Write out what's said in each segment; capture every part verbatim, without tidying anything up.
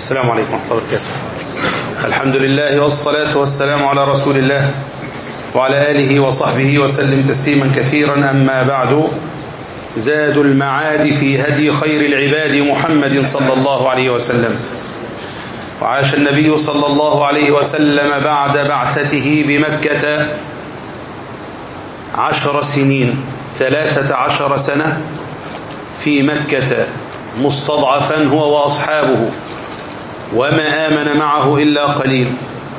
السلام عليكم ورحمة الله وبركاته. الحمد لله والصلاة والسلام على رسول الله وعلى آله وصحبه وسلم تسليما كثيرا. أما بعد، زاد المعاد في هدي خير العباد محمد صلى الله عليه وسلم. وعاش النبي صلى الله عليه وسلم بعد بعثته بمكة عشر سنين، ثلاثة عشر سنة في مكة مستضعفا هو وأصحابه، وما آمن معه إلا قليل،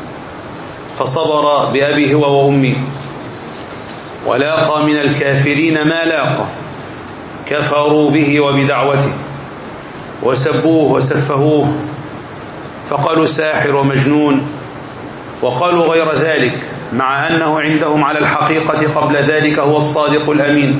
فصبر بأبيه هو وأمي، ولاقى من الكافرين ما لاقى، كفروا به وبدعوته وسبوه وسفهوه، فقالوا ساحر ومجنون، وقالوا غير ذلك، مع أنه عندهم على الحقيقة قبل ذلك هو الصادق الأمين.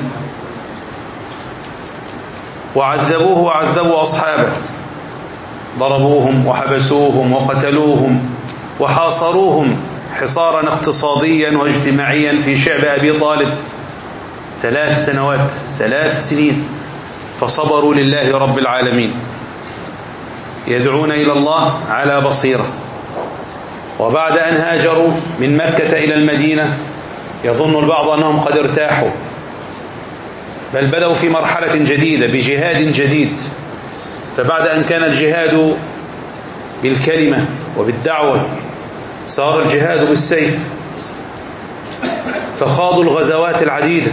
وعذبوه وعذبوا أصحابه، ضربوهم وحبسوهم وقتلوهم وحاصروهم حصارا اقتصاديا واجتماعيا في شعب أبي طالب ثلاث سنوات ثلاث سنين، فصبروا لله رب العالمين، يدعون إلى الله على بصيرة. وبعد أن هاجروا من مكة إلى المدينة يظن البعض أنهم قد ارتاحوا، بل بدأوا في مرحلة جديدة بجهاد جديد. فبعد أن كان الجهاد بالكلمة وبالدعوة، صار الجهاد بالسيف، فخاضوا الغزوات العديدة،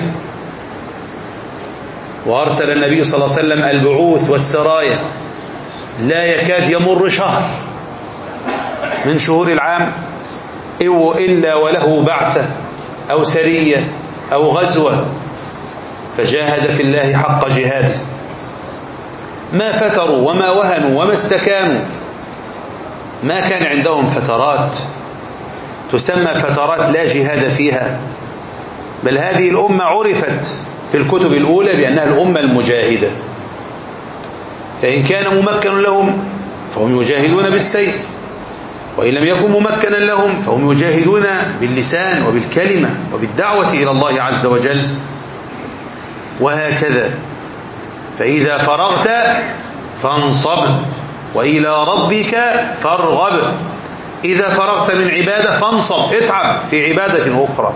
وأرسل النبي صلى الله عليه وسلم البعوث والسرايا، لا يكاد يمر شهر من شهور العام إلا وله بعثة أو سرية أو غزوة، فجاهد في الله حق جهاده، ما فتروا وما وهنوا وما استكانوا. ما كان عندهم فترات تسمى فترات لا جهاد فيها، بل هذه الأمة عرفت في الكتب الأولى بأنها الأمة المجاهدة. فإن كان ممكن لهم فهم يجاهدون بالسيف، وإن لم يكن ممكنا لهم فهم يجاهدون باللسان وبالكلمة وبالدعوة إلى الله عز وجل، وهكذا. فإذا فرغت فانصب وإلى ربك فارغب. إذا فرغت من عبادة فانصب، اتعب في عبادة أخرى.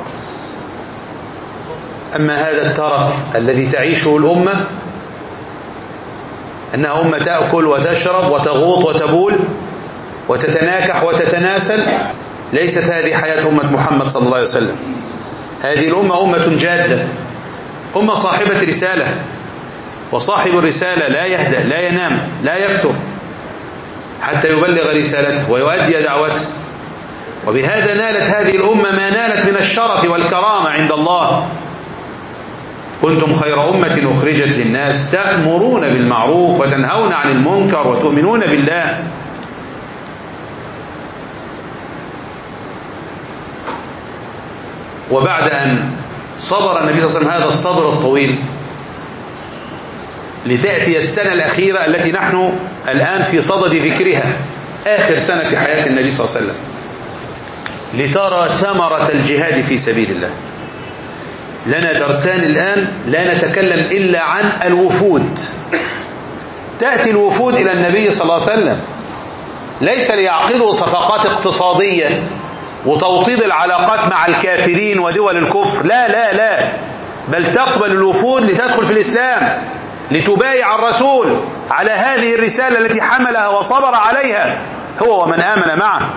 أما هذا الترف الذي تعيشه الأمة، أنها أمة تأكل وتشرب وتغوط وتبول وتتناكح وتتناسل، ليست هذه حياة أمة محمد صلى الله عليه وسلم. هذه الأمة أمة جادة، أمة صاحبة رسالة، وصاحب الرسالة لا يهدأ لا ينام لا يفتر حتى يبلغ رسالته ويؤدي دعوته. وبهذا نالت هذه الأمة ما نالت من الشرف والكرامة عند الله. كنتم خير أمة أخرجت للناس تأمرون بالمعروف وتنهون عن المنكر وتؤمنون بالله. وبعد أن صبر النبي صلى الله عليه وسلم هذا الصبر الطويل، لتأتي السنة الأخيرة التي نحن الآن في صدد ذكرها، آخر سنة في حياة النبي صلى الله عليه وسلم، لترى ثمرة الجهاد في سبيل الله. لنا درسان الآن لا نتكلم إلا عن الوفود. تأتي الوفود إلى النبي صلى الله عليه وسلم ليس ليعقدوا صفقات اقتصادية وتوطيد العلاقات مع الكافرين ودول الكفر، لا لا لا، بل تقبل الوفود لتدخل في الإسلام، لتبايع الرسول على هذه الرسالة التي حملها وصبر عليها هو ومن آمن معه.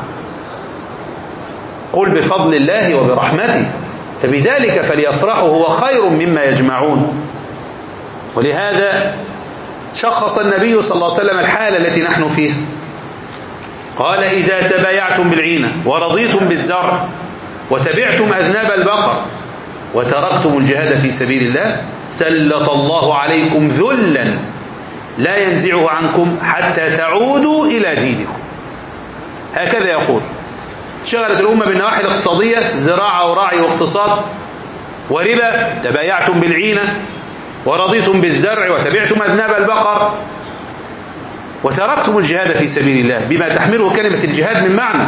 قل بفضل الله وبرحمته فبذلك فليفرحوا هو خير مما يجمعون. ولهذا شخص النبي صلى الله عليه وسلم الحالة التي نحن فيها، قال: إذا تبايعتم بالعينة ورضيتم بالزرع وتبعتم أذناب البقر وتركتم الجهاد في سبيل الله سلط الله عليكم ذلا لا ينزعه عنكم حتى تعودوا إلى دينكم. هكذا يقول. شغلت الأمة بالنواحي الاقتصادية، زراعة وراعي واقتصاد وربا، تبايعتم بالعينة ورضيتم بالزرع وتبعتم أذناب البقر وتركتم الجهاد في سبيل الله، بما تحمله كلمة الجهاد من معنى: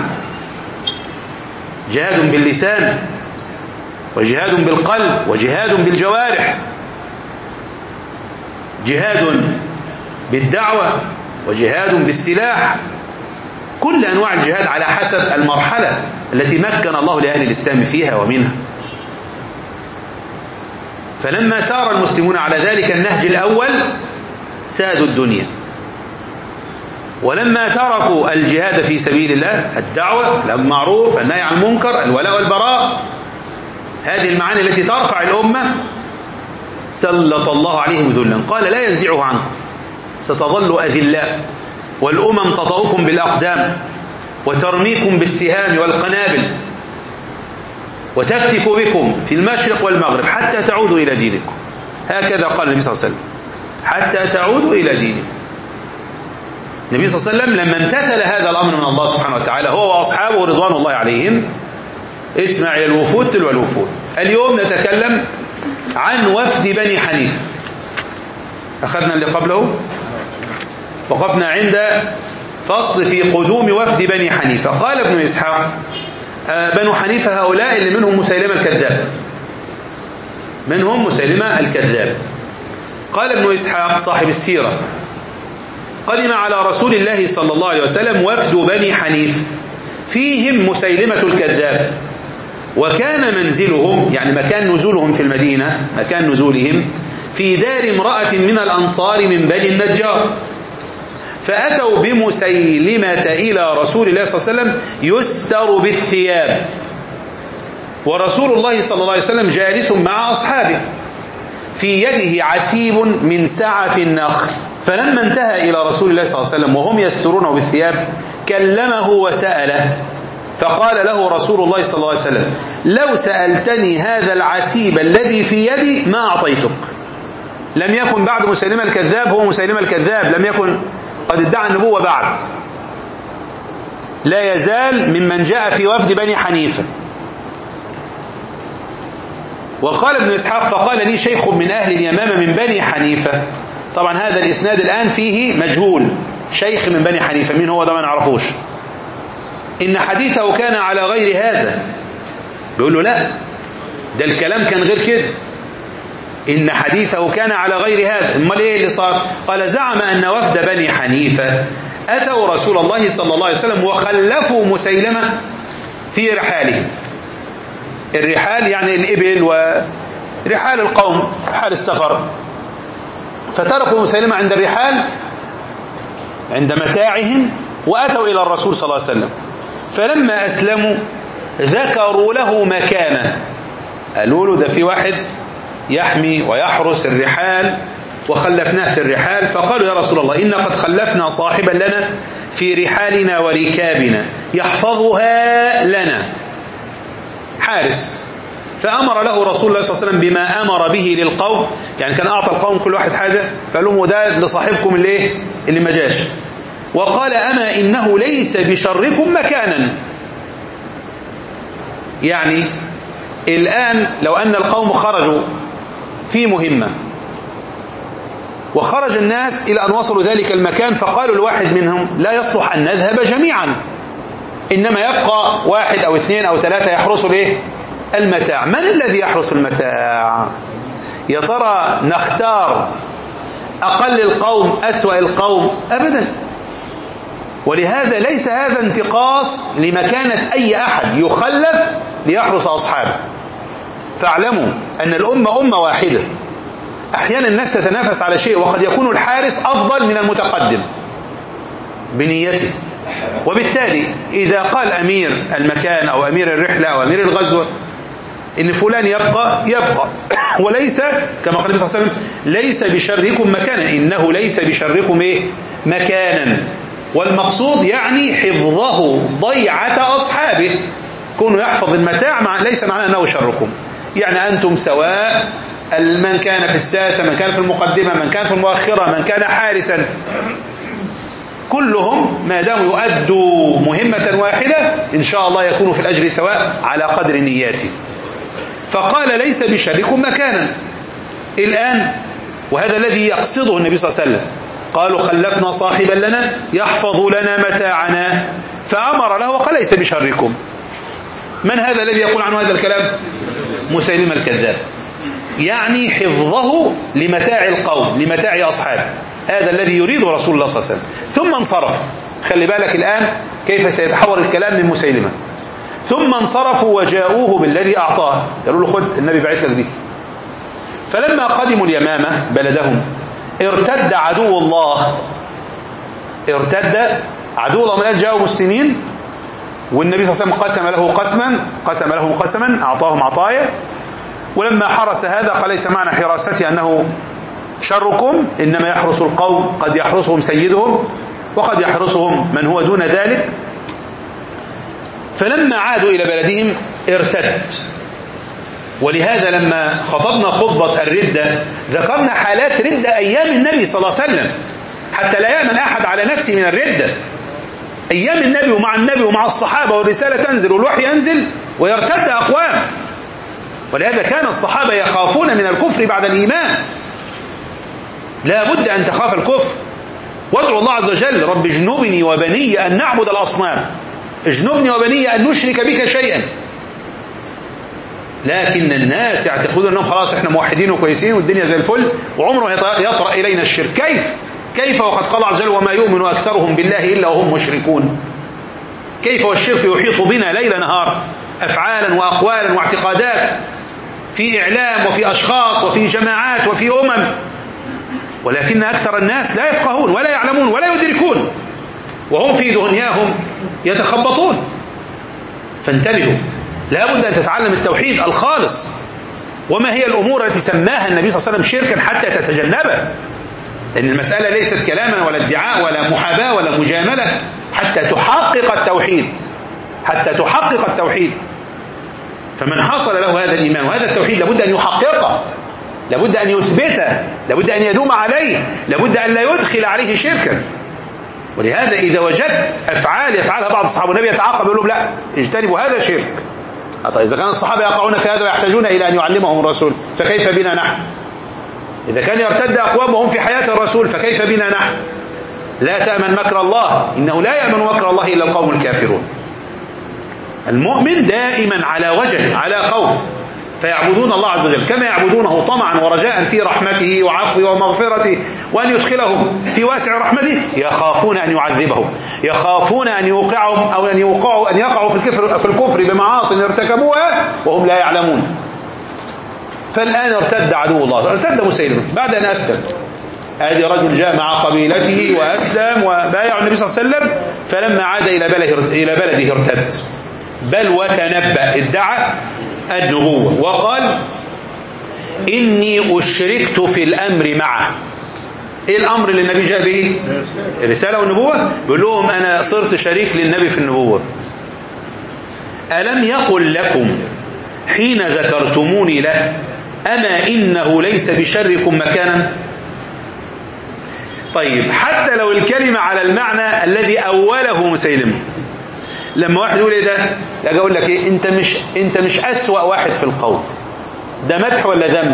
جهاد باللسان وجهاد بالقلب وجهاد بالجوارح، جهاد بالدعوة وجهاد بالسلاح كل أنواع الجهاد على حسب المرحلة التي مكن الله لأهل الإسلام فيها ومنها. فلما سار المسلمون على ذلك النهج الأول سادوا الدنيا، ولما تركوا الجهاد في سبيل الله، الدعوة، الأمر بالمعروف، النهي عن المنكر، الولاء والبراء، هذه المعاني التي ترفع الأمة، سلط الله عليهم ذلا، قال لا ينزعه عنكم، ستظل أذلاء، والأمم تطأكم بالأقدام وترميكم بالسهام والقنابل وتفتك بكم في المشرق والمغرب حتى تعودوا إلى دينكم. هكذا قال النبي صلى الله عليه وسلم، حتى تعودوا إلى دينكم. النبي صلى الله عليه وسلم لما امتثل هذا الأمر من الله سبحانه وتعالى هو وأصحابه رضوان الله عليهم، اسمع إلى الوفود تلو الوفود. اليوم نتكلم عن وفد بني حنيفة. أخذنا اللي قبله، وقفنا عند فصل في قدوم وفد بني حنيفة. قال ابن إسحاق بنو حنيفة هؤلاء اللي منهم مسيلمة الكذاب، منهم مسيلمة الكذاب. قال ابن إسحاق صاحب السيرة قدم على رسول الله صلى الله عليه وسلم وفد بني حنيفة فيهم مسيلمة الكذاب، وكان منزلهم يعني مكان نزولهم في المدينة، مكان نزولهم في دار امرأة من الأنصار من بني النجار. فأتوا بمسيلمة إلى رسول الله صلى الله عليه وسلم يستر بالثياب، ورسول الله صلى الله عليه وسلم جالس مع أصحابه، في يده عسيب من سعف النخل. فلما انتهى إلى رسول الله صلى الله عليه وسلم وهم يسترونه بالثياب كلمه وسأله، فقال له رسول الله صلى الله عليه وسلم لو سألتني هذا العسيب الذي في يدي ما أعطيتك. لم يكن بعد مسيلمة الكذاب، هو مسيلمة الكذاب لم يكن قد ادعى النبوة بعد، لا يزال ممن جاء في وفد بني حنيفة. وقال ابن إسحاق فقال لي شيخ من أهل اليمامة من بني حنيفة. طبعا هذا الإسناد الآن فيه مجهول، شيخ من بني حنيفة مين هو ده ما نعرفوش. إن حديثه كان على غير هذا، بيقول له لا ده الكلام كان غير كده، إن حديثه كان على غير هذا. امال إيه اللي صار؟ قال زعم أن وفد بني حنيفة أتوا رسول الله صلى الله عليه وسلم وخلفوا مسيلمة في رحالهم. الرحال يعني الإبل ورحال القوم، رحال السفر. فتركوا مسيلمة عند الرحال عند متاعهم وأتوا إلى الرسول صلى الله عليه وسلم. فلما أسلموا ذكروا له مكانه، قالوا له ده في واحد يحمي ويحرس الرحال وخلفناه في الرحال. فقالوا يا رسول الله إن قد خلفنا صاحبا لنا في رحالنا وركابنا يحفظها لنا، حارس. فأمر له رسول الله صلى الله عليه وسلم بما أمر به للقوم، يعني كان أعطى القوم كل واحد حاجة، فقال لهم وده لصاحبكم اللي إيه اللي ما جاش. وقال أما إنه ليس بشركم مكانا، يعني الآن لو أن القوم خرجوا في مهمة وخرج الناس إلى أن وصلوا ذلك المكان، فقالوا الواحد منهم لا يصلح أن نذهب جميعا، إنما يبقى واحد أو اثنين أو ثلاثة يحرسوا ليه المتاع. من الذي يحرس المتاع؟ يا ترى نختار أقل القوم أسوأ القوم؟ أبدا. ولهذا ليس هذا انتقاص لمكانة أي أحد يخلف ليحرس أصحابه. فاعلموا أن الأمة أمة واحدة، أحيانا الناس تتنافس على شيء وقد يكون الحارس أفضل من المتقدم بنيته. وبالتالي إذا قال أمير المكان أو أمير الرحلة أو أمير الغزوة إن فلان يبقى يبقى وليس كما قال النبي صلى الله عليه وسلم ليس بشركم مكانا، إنه ليس بشركم إيه مكانا. والمقصود يعني حفظه ضيعة أصحابه، كونوا يحفظ المتاع مع ليس معناه أنه شركم، يعني أنتم سواء، من كان في الساسة، من كان في المقدمة، من كان في المؤخرة، من كان حارسا، كلهم ما داموا يؤدوا مهمة واحدة إن شاء الله يكونوا في الأجر سواء على قدر نياته. فقال ليس بشركم مكانا. الآن وهذا الذي يقصده النبي صلى الله عليه وسلم، قالوا خلفنا صاحبا لنا يحفظ لنا متاعنا، فأمر له وقال ليس بشركم. من هذا الذي يقول عنه هذا الكلام؟ مسيلمة الكذاب، يعني حفظه لمتاع القوم لمتاع أصحابه، هذا الذي يريد رسول الله صلى الله عليه وسلم. ثم انصرف. خلي بالك الآن كيف سيتحول الكلام من مسيلمة. ثم انصرفوا وجاءوه بالذي أعطاه، قالوا له خد النبي بعت لك دي. فلما قدموا اليمامة بلدهم ارتد عدو الله، ارتد عدو الله من أجل جاءوا مسلمين، والنبي صلى الله عليه وسلم قسم له قسما قسم لهم قسما أعطاهم عطايا. ولما حرس هذا قال ليس معنى حراسته أنه شركم، إنما يحرس القوم، قد يحرسهم سيدهم وقد يحرسهم من هو دون ذلك. فلما عادوا إلى بلدهم ارتد. ولهذا لما خطبنا خطبة الردة ذكرنا حالات ردة أيام النبي صلى الله عليه وسلم حتى لا يأمن أحد على نفسه من الردة. أيام النبي ومع النبي ومع الصحابة والرسالة تنزل والوحي ينزل ويرتد أقوام. ولهذا كان الصحابة يخافون من الكفر بعد الإيمان. لا بد أن تخاف الكفر، وادعو الله عز وجل رب اجنبني وبني أن نعبد الأصنام، اجنبني وبني أن نشرك بك شيئا. لكن الناس يعتقدون أنهم خلاص احنا موحدين وكويسين والدنيا زي الفل وعمره يطرأ إلينا الشرك. كيف كيف وقد قال عز وجل وما يؤمن أكثرهم بالله إلا وهم مشركون. كيف والشرك يحيط بنا ليل نهار، أفعالا وأقوالا واعتقادات، في إعلام وفي أشخاص وفي جماعات وفي أمم، ولكن أكثر الناس لا يفقهون ولا يعلمون ولا يدركون، وهم في دنياهم يتخبطون. فانتبهوا، لا بد أن تتعلم التوحيد الخالص. وما هي الأمور التي سماها النبي صلى الله عليه وسلم شركا حتى تتجنبها، لأن المسألة ليست كلاما ولا ادعاء ولا محاباة ولا مجاملة، حتى تحقق التوحيد، حتى تحقق التوحيد. فمن حصل له هذا الإيمان وهذا التوحيد لابد أن يحققه، لابد أن يثبته، لابد أن يدوم عليه، لابد أن لا يدخل عليه شركا. ولهذا إذا وجدت أفعال يفعلها بعض الصحابة والنبي يتعاقب يقول لهم لا اجتنبوا هذا شرك. إذا كان الصحابة يقعون في هذا ويحتاجون إلى أن يعلمهم الرسول فكيف بنا نحن؟ إذا كان يرتد أقوام وهم في حياة الرسول فكيف بنا نحن؟ لا تأمن مكر الله، إنه لا يأمن مكر الله إلا القوم الكافرون. المؤمن دائما على وجه على خوف، فيعبدون الله عز وجل كما يعبدونه طمعا ورجاء في رحمته وعفوه ومغفرته وأن يدخلهم في واسع رحمته، يخافون أن يعذبهم، يخافون أن يوقعهم أو أن يوقعوا أن يقعوا في الكفر في الكفر بمعاصي ارتكبوها وهم لا يعلمون. فالآن ارتد عدو الله، ارتد مسيلمة بعد أن أسلم. هذا رجل جاء مع قبيلته وأسلم وبايع النبي صلى الله عليه وسلم، فلما عاد إلى بلده إلى بلده ارتد، بل وتنبأ، ادعى النبوة وقال إني أشركت في الأمر معه. إيه الأمر اللي النبي جاء به؟ الرسالة والنبوة. بيقول لهم أنا صرت شريك للنبي في النبوة. ألم يقل لكم حين ذكرتموني له أما إنه ليس بشركم مكانا؟ طيب حتى لو الكلمة على المعنى الذي أوله مسيلم، لما واحد يقول ايه ده، لا اقول لك ايه، انت مش انت مش اسوأ واحد في القوم، ده مدح ولا ذم؟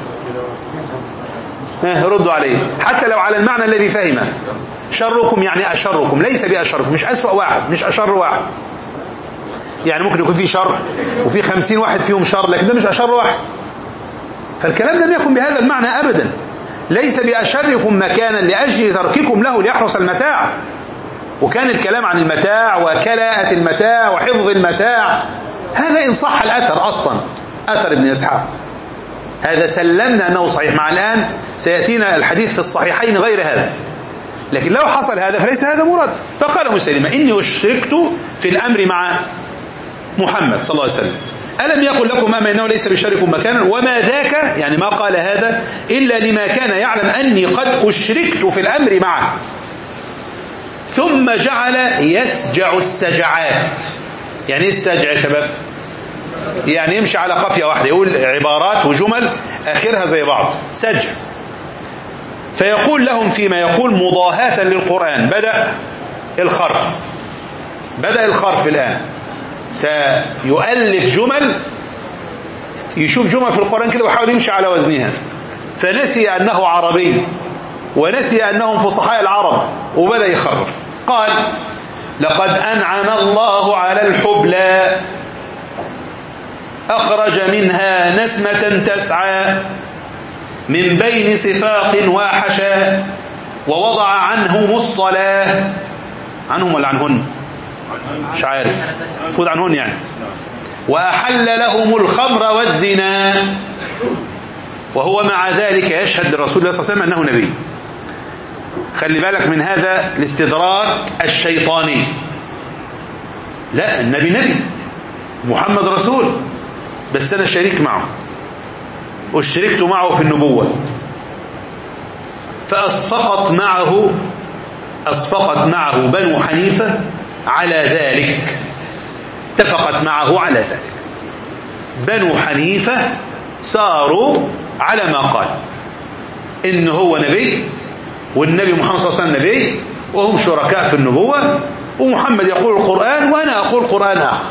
ها ردوا عليه. حتى لو على المعنى الذي فهمه، شركم يعني اشركم، ليس باشركم، مش اسوأ واحد، مش اشر واحد. يعني ممكن يكون في شر وفي خمسين واحد فيهم شر، لكن ده مش اشر واحد. فالكلام لم يكن بهذا المعنى ابدا. ليس باشركم مكانا لاجل ترككم له ليحرس المتاع. وكان الكلام عن المتاع وكلاءة المتاع وحفظ المتاع، هذا إن صح الأثر أصلا، أثر ابن إسحاق هذا سلمنا أنه صحيح. مع الآن سيأتينا الحديث في الصحيحين غير هذا، لكن لو حصل هذا فليس هذا مراد. فقال مسيلمة إني أشركت في الأمر مع محمد صلى الله عليه وسلم، ألم يقل لكم أما إنه ليس بشركم مكانا، وما ذاك يعني ما قال هذا إلا لما كان يعلم أني قد أشركت في الأمر معه. ثم جعل يسجع السجعات. يعني ايه السجع يا شباب؟ يعني يمشي على قافية واحدة، يقول عبارات وجمل آخرها زي بعض، سجع. فيقول لهم فيما يقول مضاهاة للقرآن، بدأ الخرف، بدأ الخرف الآن، سيؤلف جمل، يشوف جمل في القرآن كده ويحاول يمشي على وزنها، فنسي أنه عربي ونسي أنهم فصحاء العرب وبدأ يخرف. قال لقد أنعم الله على الحبلى أخرج منها نسمة تسعى من بين صفاق واحشا ووضع عنهم الصلاة، عنهم ولا عنهن؟ مش عارف المفروض عنهن يعني. وأحل لهم الخمر والزنا، وهو مع ذلك يشهد لرسول الله صلى الله عليه وسلم أنه نبي. خلي بالك من هذا الاستدراك الشيطاني. لا، النبي نبي، محمد رسول، بس أنا شريك معه، واشتركت معه في النبوة، فأصفقت معه أصفقت معه بنو حنيفة على ذلك، اتفقت معه على ذلك. بنو حنيفة ساروا على ما قال، إن هو نبي، والنبي محمد صلى الله عليه وسلم نبي، وهم شركاء في النبوة، ومحمد يقول القرآن وأنا أقول قرآن آخر.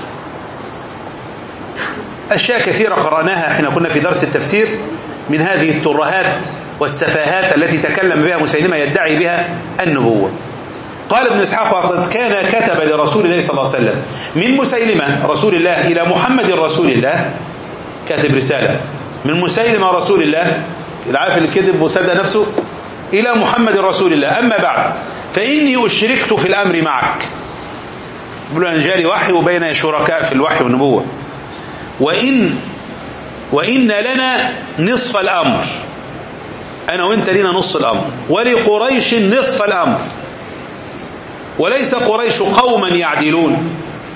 أشياء كثيرة قرأناها حين كنا في درس التفسير من هذه الترهات والسفاهات التي تكلم بها مسيلمة يدعي بها النبوة. قال ابن إسحاق: وقد كان كتب لرسول الله صلى الله عليه وسلم من مسيلمة رسول الله إلى محمد رسول الله، كاتب رسالة من مسيلمة رسول الله، العارف اللي كذب وصدق نفسه، إلى محمد رسول الله. أما بعد فإني أشركت في الأمر معك، يقولون أن جاري وحي وبين شركاء في الوحي والنبوة، وإن وإن لنا نصف الأمر، أنا وإنت لنا نصف الأمر، ولقريش نصف الأمر، وليس قريش قوما يعدلون،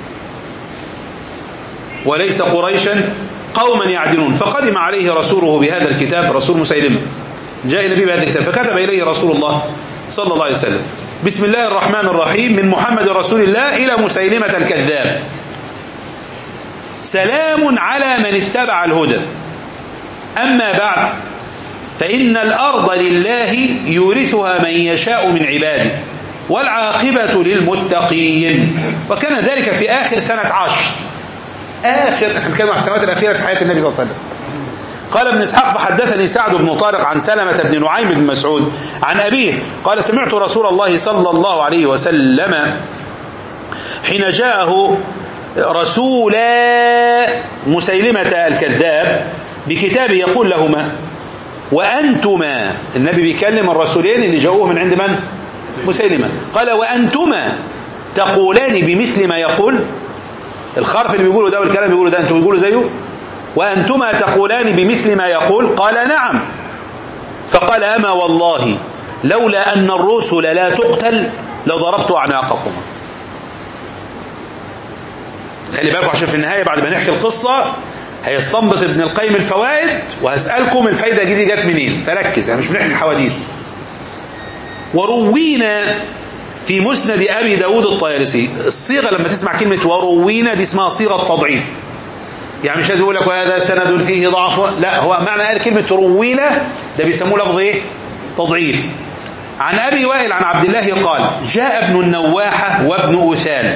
وليس قريشا قوما يعدلون. فقدم عليه رسوله بهذا الكتاب، رسول مسيلمة جاء النبي بهذا الكتاب، فكتب إليه رسول الله صلى الله عليه وسلم: بسم الله الرحمن الرحيم، من محمد رسول الله إلى مسيلمة الكذاب، سلام على من اتبع الهدى، أما بعد فإن الأرض لله يورثها من يشاء من عباده، والعاقبة للمتقين. وكان ذلك في آخر سنة عشر، آخر احنا بنتكلم عن السنوات الأخيرة في حياة النبي صلى الله عليه وسلم. قال ابن إسحاق: فحدثني سعد بن طارق عن سلمة بن نعيم بن مسعود عن أبيه قال: سمعت رسول الله صلى الله عليه وسلم حين جاءه رسول مسيلمة الكذاب بكتابه يقول لهما: وأنتما، النبي بيكلم الرسولين اللي جاءوه من عند من؟ مسيلمة. قال: وأنتما تقولان بمثل ما يقول، الخرف اللي بيقوله ده والكلام بيقوله ده أنتم بيقولوا زيه؟ وأنتما تقولان بمثل ما يقول؟ قال: نعم. فقال: أما والله لولا أن الرسل لا تقتل لضربت أعناقكما. خلي بالكم عشان في النهاية بعد ما نحكي القصة هيستنبط ابن القيم الفوائد، وهسألكم الفايدة دي جت منين، فركز، يعني مش بنحكي الحواديت. وروينا في مسند أبي داود الطيالسي، الصيغة لما تسمع كلمة وروينا دي اسمها صيغة تضعيف، يعني مش لازم يقول لك وهذا سند فيه ضعف، لا، هو معنى قال كلمة روينا ده بيسموه لفظ ايه؟ تضعيف. عن أبي وائل عن عبد الله قال: جاء ابن النواحة وابن أثال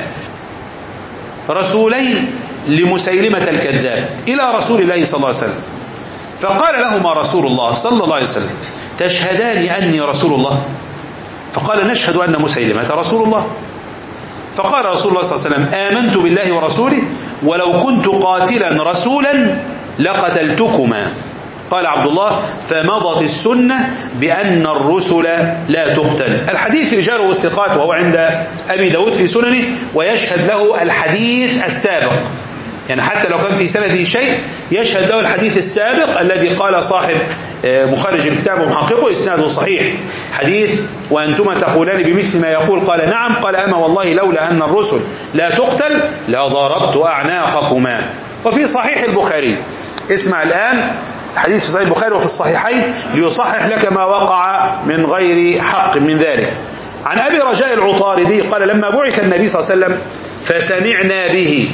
رسولين لمسيلمة الكذاب إلى رسول الله صلى الله عليه وسلم، فقال لهما رسول الله صلى الله عليه وسلم: تشهدان أني رسول الله؟ فقال: نشهد أن مسيلمة رسول الله. فقال رسول الله صلى الله عليه وسلم: آمنت بالله ورسوله ولو كنت قاتلا رسولا لقتلتكما. قال عبد الله: فمضت السنة بأن الرسل لا تقتل. الحديث رجاله الثقات، وهو عند أبي داود في سننه، ويشهد له الحديث السابق، يعني حتى لو كان في سنده شيء يشهد له الحديث السابق الذي قال صاحب مخرج الكتاب ومحققه إسناده صحيح، حديث وأنتما تقولان بمثل ما يقول؟ قال: نعم. قال: أما والله لولا أن الرسل لا تقتل لضربت أعناقكما. وفي صحيح البخاري، اسمع الآن الحديث في صحيح البخاري وفي الصحيحين ليصحح لك ما وقع من غير حق من ذلك. عن أبي رجاء العطاردي قال: لما بعث النبي صلى الله عليه وسلم فسمعنا به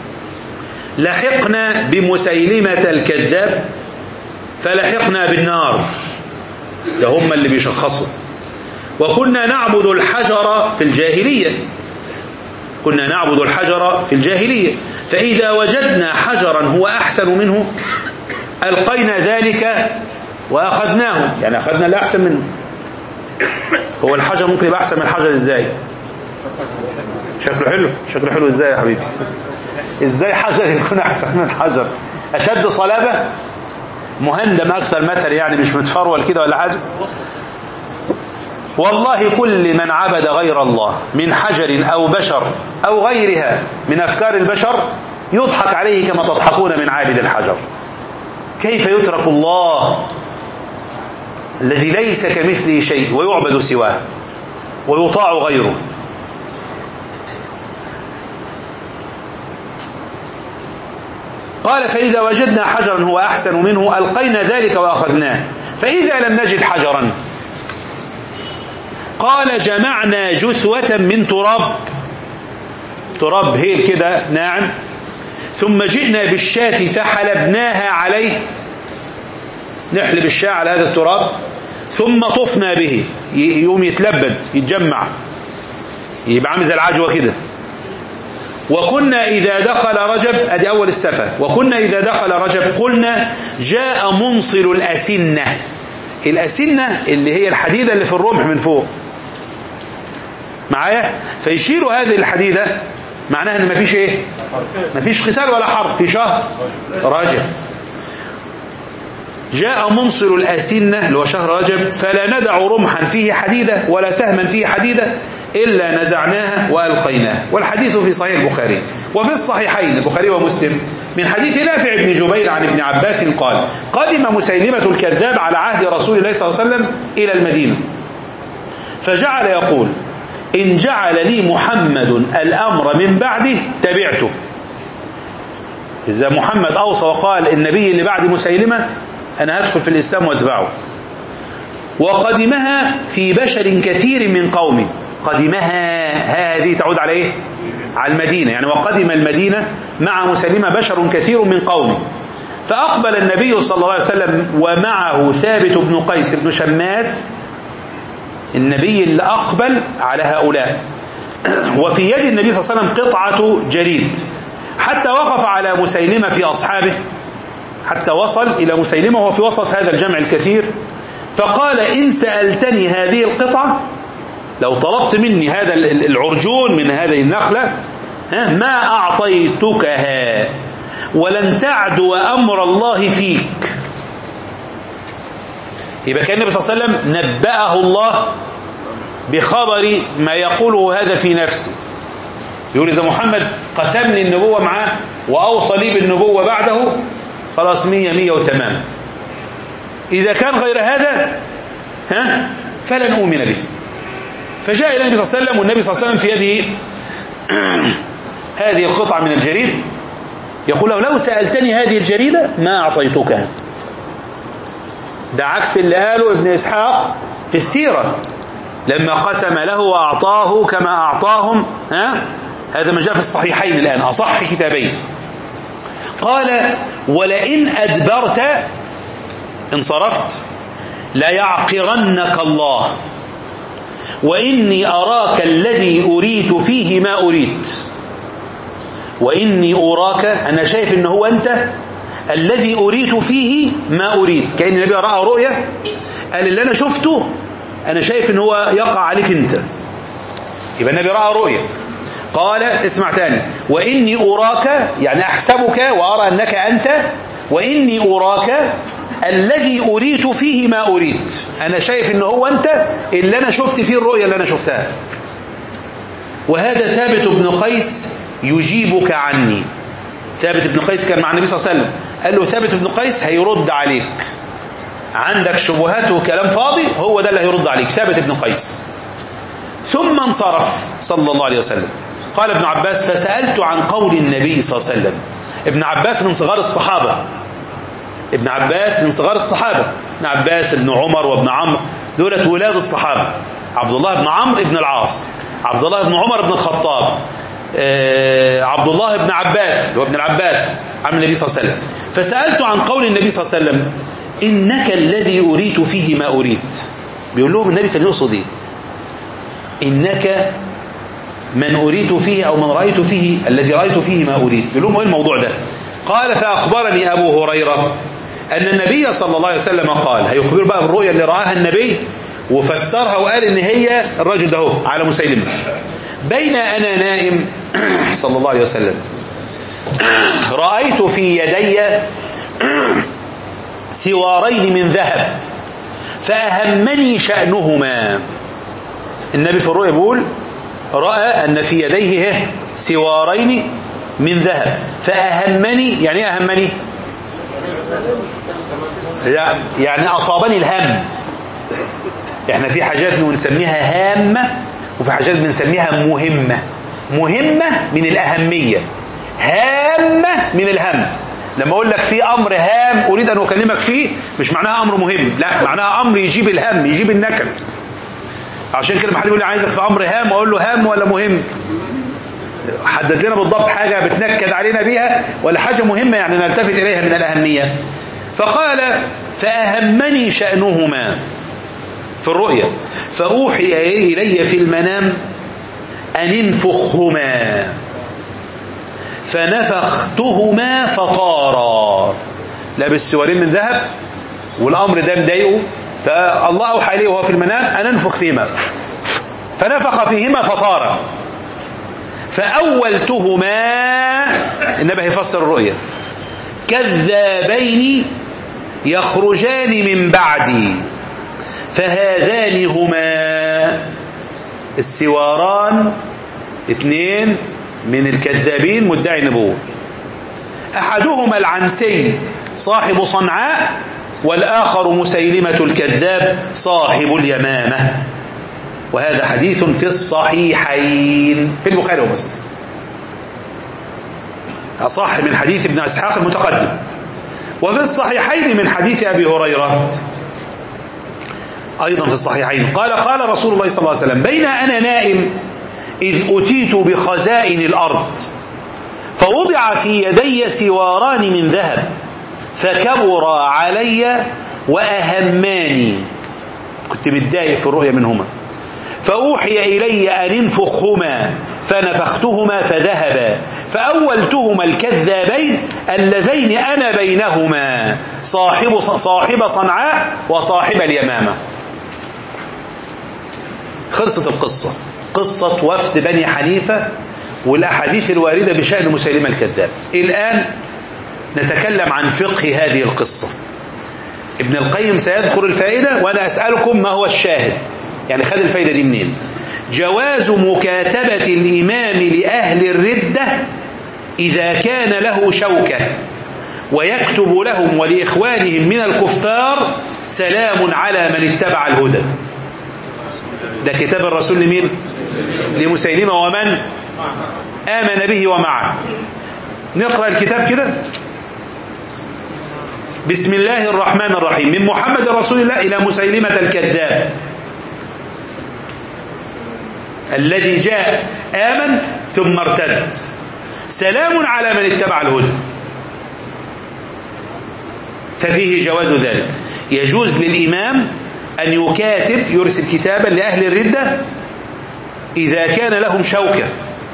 لحقنا بمسيلمة الكذاب فلحقنا بالنار، ده هم اللي بيشخصوا. وكنا نعبد الحجر في الجاهلية، كنا نعبد الحجر في الجاهلية، فإذا وجدنا حجرا هو أحسن منه ألقينا ذلك وأخذناه، يعني أخذنا اللي أحسن منه. هو الحجر ممكن يبقى أحسن من الحجر إزاي؟ شكله حلو، شكله حلو إزاي يا حبيبي؟ إزاي حجر يكون أحسن من حجر؟ أشد صلابة، مهندم أكثر مثل، يعني مش متفرول كده ولا حاجة. والله كل من عبد غير الله من حجر أو بشر أو غيرها من أفكار البشر يضحك عليه كما تضحكون من عابد الحجر. كيف يترك الله الذي ليس كمثله شيء ويعبد سواه ويطاع غيره؟ قال فإذا وجدنا حجرا هو أحسن منه ألقينا ذلك وأخذناه، فإذا لم نجد حجرا قال جمعنا جثوة من تراب، تراب هيل كده ناعم، ثم جئنا بالشاة فحلبناها عليه، نحلب الشاة على هذا التراب، ثم طفنا به، يقوم يتلبد يتجمع يبقى عامل زي العجوة كده. وكنا إذا دخل رجب، أدي أول السفة، وكنا إذا دخل رجب قلنا جاء منصل الأسنة، الأسنة اللي هي الحديدة اللي في الرمح من فوق معايا، فيشير هذه الحديدة معناها ان مفيش ايه، مفيش قتال ولا حرب في شهر رجب. جاء منصر الأسنة اللي هو شهر رجب فلا ندع رمحا فيه حديدة ولا سهما فيه حديدة إلا نزعناها وألقيناها. والحديث في صحيح البخاري وفي الصحيحين البخاري ومسلم من حديث نافع بن جبير عن ابن عباس قال قدم مسيلمة الكذاب على عهد رسول الله صلى الله عليه وسلم إلى المدينة فجعل يقول إن جعل لي محمد الأمر من بعده تبعته. إذا محمد أوصى وقال النبي اللي بعد مسيلمة أنا هدخل في الإسلام واتبعه. وقدمها في بشر كثير من قومه، قدمها هذه تعود على إيه؟ على المدينة، يعني وقدم المدينة مع مسيلمة بشر كثير من قومه. فأقبل النبي صلى الله عليه وسلم ومعه ثابت بن قيس بن شماس، النبي اللي أقبل على هؤلاء، وفي يد النبي صلى الله عليه وسلم قطعة جريد، حتى وقف على مسيلمة في أصحابه، حتى وصل إلى مسيلمة وهو في وسط هذا الجمع الكثير، فقال إن سألتني هذه القطعة، لو طلبت مني هذا العرجون من هذه النخلة ما أعطيتكها ولن تعدو أمر الله فيك. يبقى كان النبي صلى الله عليه وسلم نبأه الله بخبر ما يقوله هذا في نفسه، يقول إذا محمد قسمني النبوة معاه وأوصى لي بالنبوة بعده خلاص مية مية وتمام، إذا كان غير هذا ها فلن أؤمن به. فجاء إلى النبي صلى الله عليه وسلم والنبي صلى الله عليه وسلم في يده هذه القطعة من الجريد، يقول له لو سألتني هذه الجريدة ما أعطيتكها. ده عكس اللي قاله ابن إسحاق في السيرة لما قسم له وأعطاه كما أعطاهم، ها هذا ما جاء في الصحيحين الآن أصح كتابين. قال ولئن أدبرت انصرفت ليعقرنك الله وإني أراك الذي أريد فيه ما أريد. وإني أراك أنا شايف إنه هو أنت الذي أريد فيه ما أريد، كأن النبي رأى رؤية قال اللي أنا شفته أنا شايف إنه هو يقع عليك أنت، يبقى النبي رأى رؤية. قال اسمع تاني وإني أراك يعني أحسبك وأرى أنك أنت، وإني أراك الذي أريد فيه ما أريد، أنا شايف إنه هو أنت اللي أنا شفت فيه الرؤية اللي أنا شفتها. وهذا ثابت بن قيس يجيبك عني. ثابت بن قيس كان مع النبي صلى الله عليه وسلم، قال له ثابت بن قيس هيرد عليك، عندك شبهات وكلام فاضي هو ده اللي هيرد عليك ثابت بن قيس. ثم انصرف صلى الله عليه وسلم. قال ابن عباس فسألت عن قول النبي صلى الله عليه وسلم. ابن عباس من صغار الصحابة، ابن عباس من صغار الصحابة، ابن عباس ابن عمر وابن عمرو دولة ولاد الصحابة، عبد الله بن عمرو بن العاص، عبد الله بن عمر بن الخطاب، آه عبد الله بن عباس اللي هو ابن العباس عم النبي صلى الله عليه وسلم. فسألت عن قول النبي صلى الله عليه وسلم إنك الذي أريد فيه ما أريد. بيقول لهم النبي كان يقصد إيه؟ إنك من أريد فيه أو من رأيت فيه الذي رأيت فيه ما أريد. بيقول لهم إيه الموضوع ده؟ قال فأخبرني أبو هريرة أن النبي صلى الله عليه وسلم قال، هيخبر بقى بالرؤية اللي رآها النبي وفسرها وقال إن هي الرجل ده هو على مسيلمة. بين أنا نائم صلى الله عليه وسلم رأيت في يدي سوارين من ذهب فأهمني شأنهما. النبي في الرؤيا بيقول رأى أن في يديه سوارين من ذهب فأهمني. يعني ايه أهمني؟ لا يعني أصابني الهم. احنا في حاجات بنسميها هامة وفي حاجات بنسميها مهمة. مهمة من الأهمية، هامة من الهم. لما أقول لك في أمر هام أريد أن أكلمك فيه مش معناها أمر مهم، لا معناها أمر يجيب الهم يجيب النكد. عشان كده ما حد يقول لي عايزك في أمر هام وأقول له هام ولا مهم. حدد لنا بالضبط حاجة بتنكد علينا بيها ولا حاجة مهمة يعني نلتفت إليها من الأهمية. فقال فأهمني شأنهما في الرؤيا فأوحي إلي في المنام أن انفخهما فنفختهما فطارا. لابس سوارين من ذهب والأمر ده مضايقه، فالله أوحى إليه وهو في المنام أن انفخ فيهما فنفخ فيهما فطارا. فأولتهما النبي يفسر الرؤيا كذابين يخرجان من بعدي فهذان هما السواران، اثنين من الكذابين مدعي النبوة، أحدهما العنسي صاحب صنعاء والآخر مسيلمة الكذاب صاحب اليمامة. وهذا حديث في الصحيحين في البخاري ومسلم، أصح من حديث ابن إسحاق المتقدم، وفي الصحيحين من حديث أبي هريرة أيضا في الصحيحين قال قال رسول الله صلى الله عليه وسلم بين أنا نائم إذ أتيت بخزائن الأرض فوضع في يدي سواران من ذهب فكبر علي وأهماني، كنت متضايق في الرؤيا منهما، فأوحي إلي أن انفخهما فنفختهما فذهبا فأولتهما الكذابين اللذين أنا بينهما صاحب صاحب صنعاء وصاحب اليمامة. خلصت القصة، قصة وفد بني حنيفة والأحاديث الواردة بشأن مسيلمة الكذاب. الآن نتكلم عن فقه هذه القصة. ابن القيم سيذكر الفائدة وأنا أسألكم ما هو الشاهد، يعني خد الفائدة دي منين؟ جواز مكاتبة الإمام لأهل الردة إذا كان له شوكة ويكتب لهم ولإخوانهم من الكفار سلام على من اتبع الهدى. ده كتاب الرسول لمين؟ لمسيلمة ومن آمن به ومعه. نقرأ الكتاب كده. بسم الله الرحمن الرحيم. من محمد رسول الله إلى مسيلمة الكذاب الذي جاء آمن ثم ارتد، سلام على من اتبع الهدى. ففيه جواز ذلك، يجوز للإمام أن يكاتب يرسل كتابا لأهل الردة إذا كان لهم شوكة،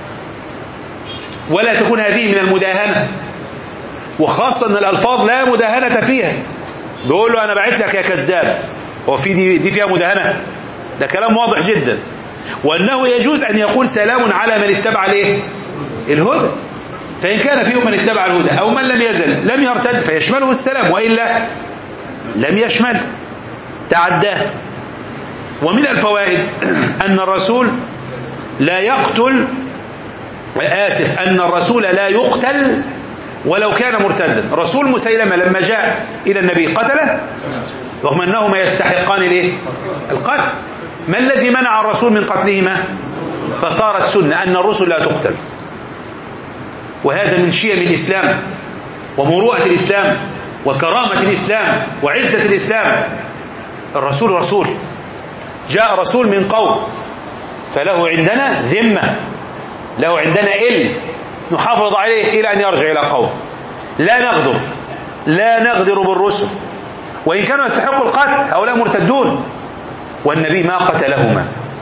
ولا تكون هذه من المداهنة، وخاصة أن الألفاظ لا مداهنة فيها. بيقول له أنا بعت لك يا كذاب، هو في دي, دي فيها مداهنة؟ ده كلام واضح جدا. وأنه يجوز أن يقول سلام على من اتبع الايه؟ الهدى، فإن كان فيه من اتبع الهدى أو من لم يزل لم يرتد فيشمله السلام، وإلا لم يشمل تعداه. ومن الفوائد أن الرسول لا يقتل آسف أن الرسول لا يقتل ولو كان مرتدا. رسول مسيلمة لما جاء إلى النبي قتله رغم أنهما يستحقان الايه؟ القتل. ما الذي منع الرسول من قتلهما؟ فصارت سنة أن الرسل لا تقتل، وهذا من شيم الإسلام ومروءة الإسلام وكرامة الإسلام وعزة الإسلام. الرسول رسول، جاء رسول من قوم فله عندنا ذمة، له عندنا إل نحافظ عليه إلى أن يرجع إلى قوم. لا نغدر لا نغدر بالرسل وإن كانوا يستحقوا القتل، هؤلاء مرتدون، والنبي ما قتلهما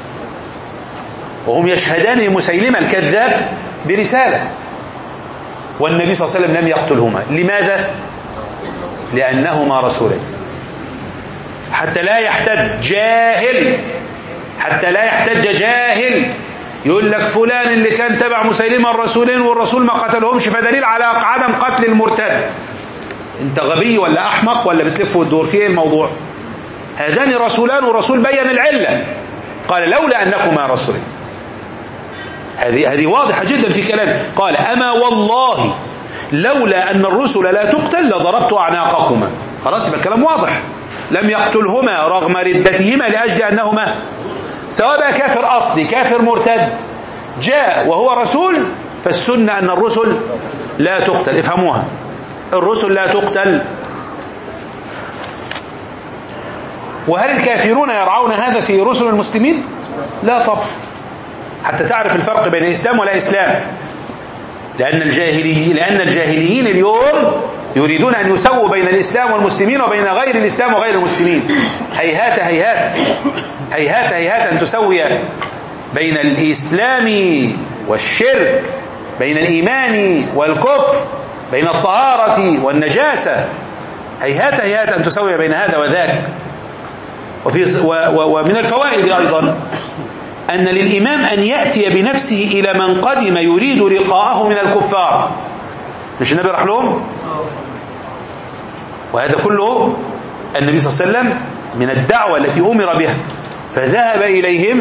وهم يشهدان لمسيلمة الكذاب برسالة، والنبي صلى الله عليه وسلم لم يقتلهما. لماذا؟ لأنهما رسولين، حتى لا يحتج جاهل حتى لا يحتج جاهل يقول لك فلان اللي كان تبع مسيلمة الرسولين والرسول ما قتلهمش فدليل على عدم قتل المرتد. انت غبي ولا أحمق ولا بتلف وتدور في ايه الموضوع؟ هذان رسولان ورسول بين العلة، قال لولا أنكما رسولين. هذه هذه واضحة جدا في كلامه. قال أما والله لولا أن الرسل لا تقتل لضربت أعناقكما. خلاص يبقى الكلام واضح. لم يقتلهما رغم ردتهما لأجل أنهما، سواء بقى كافر أصلي كافر مرتد جاء وهو رسول، فالسنة أن الرسل لا تقتل. افهموها، الرسل لا تقتل. وهل الكافرون يرعون هذا في رسل المسلمين؟ لا طبعا، حتى تعرف الفرق بين إسلام ولا إسلام. لأن الجاهلي لأن الجاهليين اليوم يريدون أن يسووا بين الإسلام والمسلمين وبين غير الإسلام وغير المسلمين. هيهات هيهات هيهات هيهات أن تسوي بين الإسلام والشرك، بين الإيمان والكفر، بين الطهارة والنجاسة. هيهات هيهات أن تسوي بين هذا وذاك. وفي ومن الفوائد أيضا أن للإمام أن يأتي بنفسه إلى من قدم يريد لقاءه من الكفار. مش النبي راح لهم؟ وهذا كله النبي صلى الله عليه وسلم من الدعوة التي أمر بها، فذهب إليهم،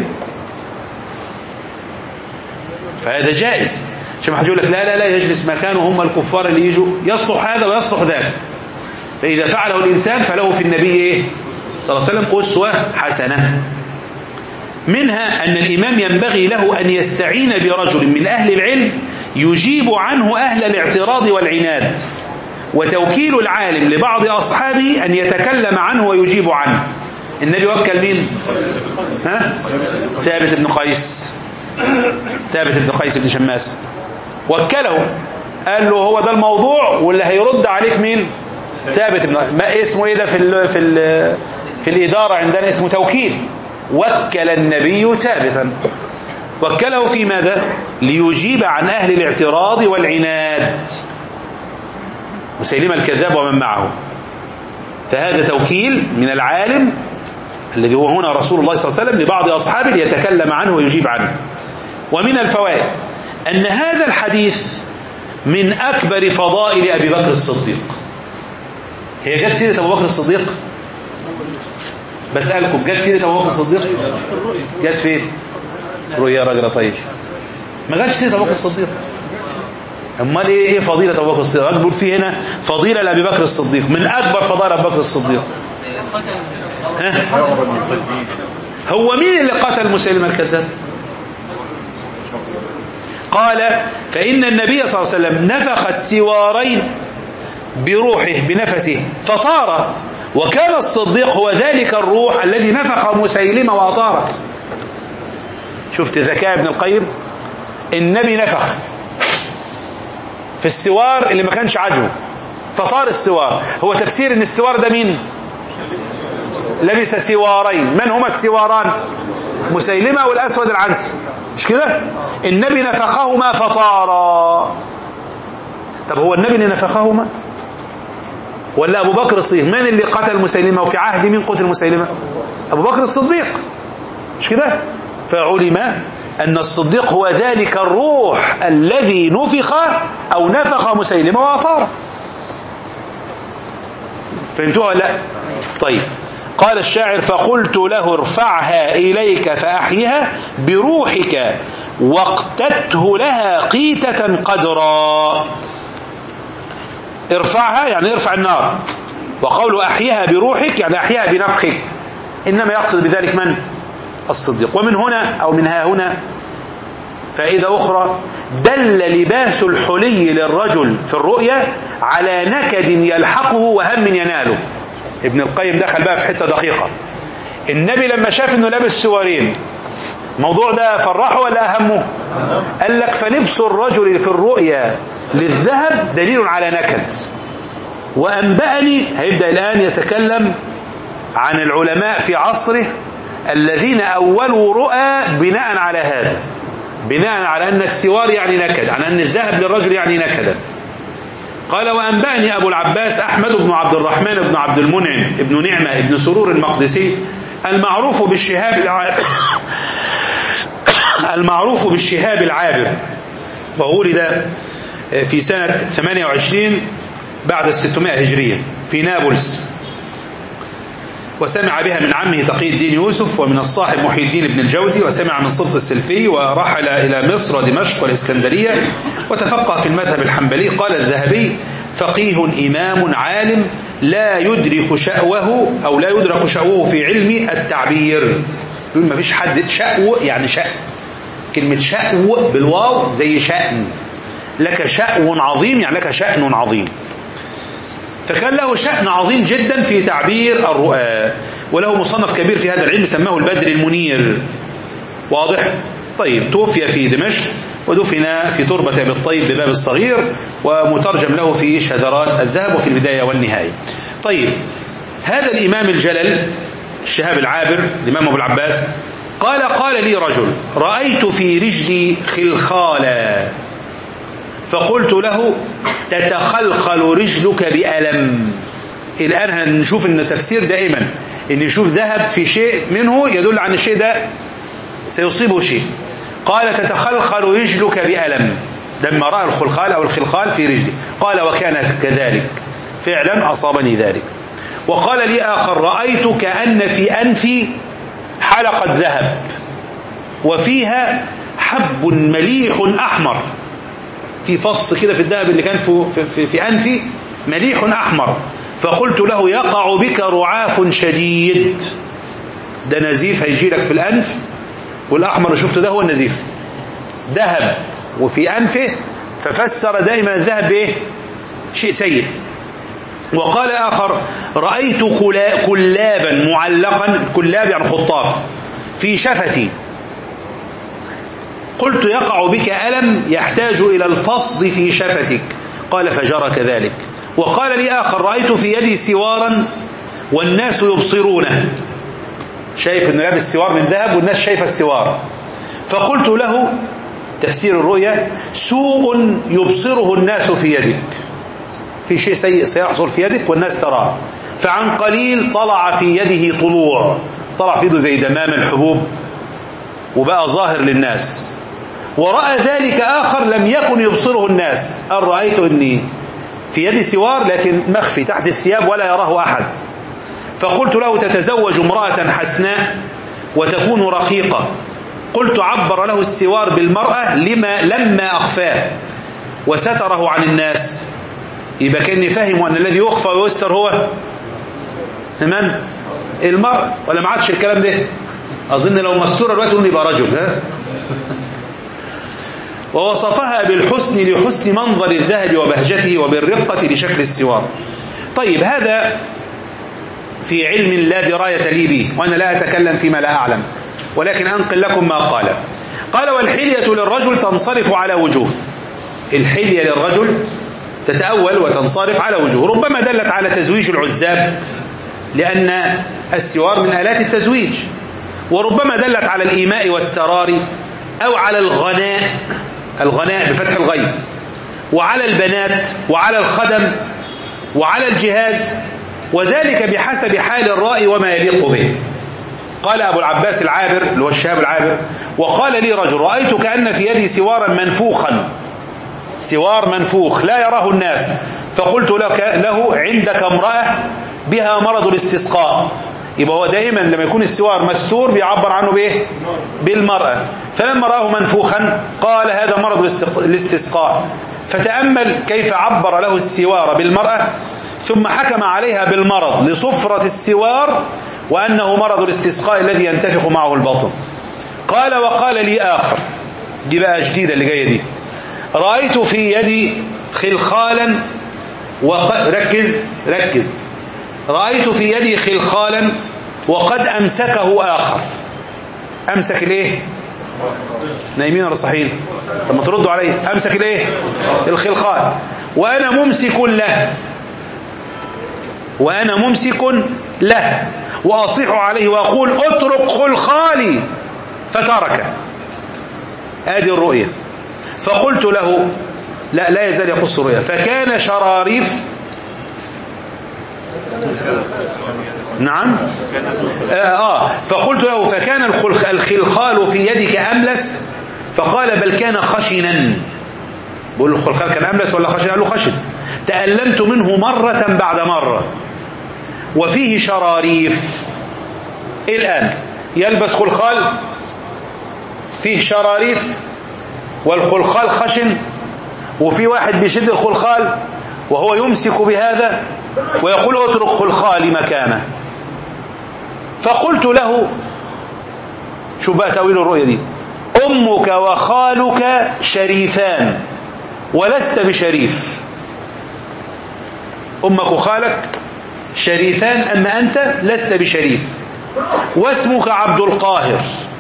فهذا جائز. عشان ما حد يقول لك لا لا لا يجلس مكانه هم الكفار اللي يجوا، يصلح هذا ويصلح ذاك. فإذا فعله الإنسان فله في النبي إيه؟ صلى الله عليه وسلم أسوة حسنة. منها أن الإمام ينبغي له أن يستعين برجل من أهل العلم يجيب عنه أهل الاعتراض والعناد، وتوكيل العالم لبعض أصحابه أن يتكلم عنه ويجيب عنه. النبي وكل مين؟ ها؟ ثابت بن قيس ثابت بن قيس بن شماس، وكله، قال له هو ده الموضوع واللي هيرد عليك مين؟ ثابت بن، ما اسمه ايه ده في ال في ال في الإدارة عندنا اسمه توكيل. وكل النبي ثابتا، وكله في ماذا؟ ليجيب عن أهل الاعتراض والعناد، مسيلمة الكذاب ومن معه. فهذا توكيل من العالم الذي هو هنا رسول الله صلى الله عليه وسلم لبعض أصحابه ليتكلم عنه ويجيب عنه. ومن الفوائد أن هذا الحديث من أكبر فضائل أبي بكر الصديق. هي جت سيرة أبو بكر الصديق؟ بسألكم، جت سيرة أبو بكر الصديق؟ جت فين؟ رؤيا رجل طيب. ما جاتش سيرة أبو بكر الصديق. امال ايه ايه فضيله ابو بكر الصديق؟ بقول فيه هنا فضيله لابي بكر الصديق، من اكبر فضائل ابي بكر الصديق. ها؟ هو مين اللي قتل مسيلمة الكذاب؟ قال فإن النبي صلى الله عليه وسلم نفخ السوارين بروحه بنفسه فطار، وكان الصديق هو ذلك الروح الذي نفخ مسيلمة وأطاره. شفت ذكاء ابن القيم؟ النبي نفخ في السوار اللي ما كانش عجبه فطار السوار. هو تفسير ان السوار ده مين؟ لبس سوارين. من هما السواران؟ مسيلمة والأسود العنسي، مش كده؟ النبي نفخهما فطارا. طب هو النبي اللي نفخهما ولا أبو بكر الصديق؟ من اللي قتل مسيلمة؟ وفي عهد مين قتل مسيلمة؟ أبو بكر الصديق، مش كده؟ فعلم أن الصديق هو ذلك الروح الذي نفخ أو نفخ مسيلمة وأطاره. فهمتوها لا؟ طيب. قال الشاعر فقلت له ارفعها إليك فأحيها بروحك واقتته لها قيتة قدرا. ارفعها يعني ارفع النار، وقول أحيها بروحك يعني أحيها بنفخك، إنما يقصد بذلك من؟ الصديق. ومن هنا أو من ها هنا فائدة أخرى، دل لباس الحلي للرجل في الرؤيا على نكد يلحقه وهم يناله. ابن القيم دخل بقى في حتة دقيقة. النبي لما شاف انه لابس سوارين، الموضوع ده فرحه ولا أهمه؟ قال لك فلبس الرجل في الرؤيا للذهب دليل على نكد. وأنبأني، هيبدأ الآن يتكلم عن العلماء في عصره الذين أولوا رؤى بناء على هذا، بناء على أن السوار يعني نكد، على أن الذهب للرجل يعني نكدا. قال وأنبأني أبو العباس أحمد بن عبد الرحمن بن عبد المنعم ابن نعمة ابن سرور المقدسي المعروف بالشهاب العابر المعروف بالشهاب العابر، وولد في سنة ثمانية وعشرين بعد الستمائة هجرية في نابلس. وسمع بها من عمه تقي الدين يوسف ومن الصاحب محي الدين ابن الجوزي، وسمع من سلط السلفي، ورحل إلى مصر ودمشق والإسكندرية وتفقه في المذهب الحنبلي. قال الذهبي: فقيه إمام عالم لا يدرك شأوه أو لا يدرك شأوه في علم التعبير. يقول ما فيش حد شأو يعني شأن، كلمة شأو بالواو زي شأن، لك شأو عظيم يعني لك شأن عظيم. فكان له شأن عظيم جدا في تعبير الرؤى، وله مصنف كبير في هذا العلم سماه البدر المنير. واضح؟ طيب، توفي في دمشق ودفن في تربة أبي الطيب بباب الصغير، ومترجم له في شذرات الذهب وفي البداية والنهاية. طيب، هذا الإمام الجلل الشهاب العابر الإمام أبو العباس قال: قال لي رجل: رأيت في رجلي خلخالا، فقلت له: تتخلخل رجلك بألم. الآن هنشوف أن تفسير دائما أن يشوف ذهب في شيء منه يدل عن الشيء ده سيصيبه شيء. قال: تتخلخل رجلك بألم، لما رأى الخلخال أو الخلخال في رجلي. قال: وكان كذلك فعلا أصابني ذلك. وقال لي آخر: رأيت كأن في أنفي حلقة ذهب وفيها حب مليح أحمر، في فص كده في الذهب اللي كان في, في, في أنفي مليح أحمر. فقلت له: يقع بك رعاف شديد، ده نزيف هيجي لك في الأنف، والأحمر اللي شفته ده هو النزيف، ذهب وفي أنفه، ففسر دائما الذهب بإيه؟ شيء سيء. وقال آخر: رأيت كلابا معلقا، كلاب يعني خطاف، في شفتي، قلت: يقع بك ألم يحتاج إلى الفص في شفتك. قال: فجرى كذلك. وقال لي آخر: رأيت في يدي سوارا والناس يبصرونه، شايف أنه لابس سوار من ذهب والناس شايفة السوار. فقلت له تفسير الرؤيا: سوء يبصره الناس في يدك، في شيء سيء سيحصل في يدك والناس تراه. فعن قليل طلع في يده طلوع، طلع في يده زي دمام الحبوب وبقى ظاهر للناس. ورأى ذلك آخر لم يكن يبصره الناس، قال: رأيت أني في يدي سوار لكن مخفي تحت الثياب ولا يراه أحد. فقلت له: تتزوج امرأة حسناء وتكون رقيقة. قلت: عبر له السوار بالمرأة لما لما أخفاه وستره عن الناس. يبقى كأني فهم أن الذي يخفى ويستر هو تمام المرأة، ولا ما عادش الكلام ده؟ أظن لو مستورة دلوقتي يبقى رجل. ها؟ ووصفها بالحسن لحسن منظر الذهب وبهجته، وبالرقة لشكل السوار. طيب، هذا في علم لا دراية لي به، وأنا لا أتكلم فيما لا أعلم، ولكن أنقل لكم ما قال. قال: والحلية للرجل تنصرف على وجوه. الحلية للرجل تتأول وتنصرف على وجوه، ربما دلت على تزويج العزاب لأن السوار من آلات التزويج، وربما دلت على الإيماء والسرار، أو على الغناء، الغناء بفتح الغين، وعلى البنات، وعلى الخدم، وعلى الجهاز، وذلك بحسب حال الرأي وما يليق به. قال أبو العباس العابر اللي هو الشهاب العابر: وقال لي رجل: رأيت كأن في يدي سوارا منفوخا، سوار منفوخ لا يراه الناس. فقلت لك له: عندك امرأة بها مرض الاستسقاء. يبقى هو دائما لما يكون السوار مستور بيعبر عنه بإيه؟ بالمرأة. فلما رآه منفوخا قال: هذا مرض الاستسقاء. فتأمل كيف عبر له السوار بالمرأة، ثم حكم عليها بالمرض لصفرة السوار وأنه مرض الاستسقاء الذي ينتفخ معه البطن. قال: وقال لي آخر، دي بقى جديدة اللي جاية دي: رأيت في يدي خلخالا وقد ركز ركز رأيت في يدي خلخالا وقد أمسكه آخر. أمسك الايه؟ نايمين ولا صحيين؟ لما تردوا عليه، أمسك الايه؟ الخلخال. وأنا ممسك له وأنا ممسك له وأصيح عليه وأقول: اترك خلخالي، فترك. هذه الرؤية. فقلت له: لا لا يزال يقص الرؤيا. فكان شراريف، نعم آه, آه فقلت له: فكان الخلخال في يدك أملس؟ فقال: بل كان خشنا. بقول له: الخلخال كان أملس ولا خشن؟ قال له: خشن. تألمت منه مرة بعد مرة، وفيه شراريف. الآن يلبس خلخال فيه شراريف والخلخال خشن، وفي واحد بيشد الخلخال وهو يمسك بهذا ويقول اترك خلخالي مكانه. فقلت له، شوف بقى تأويل الرؤية دي، أمك وخالك شريفان ولست بشريف. أمك وخالك شريفان أما أنت لست بشريف، واسمك عبد القاهر،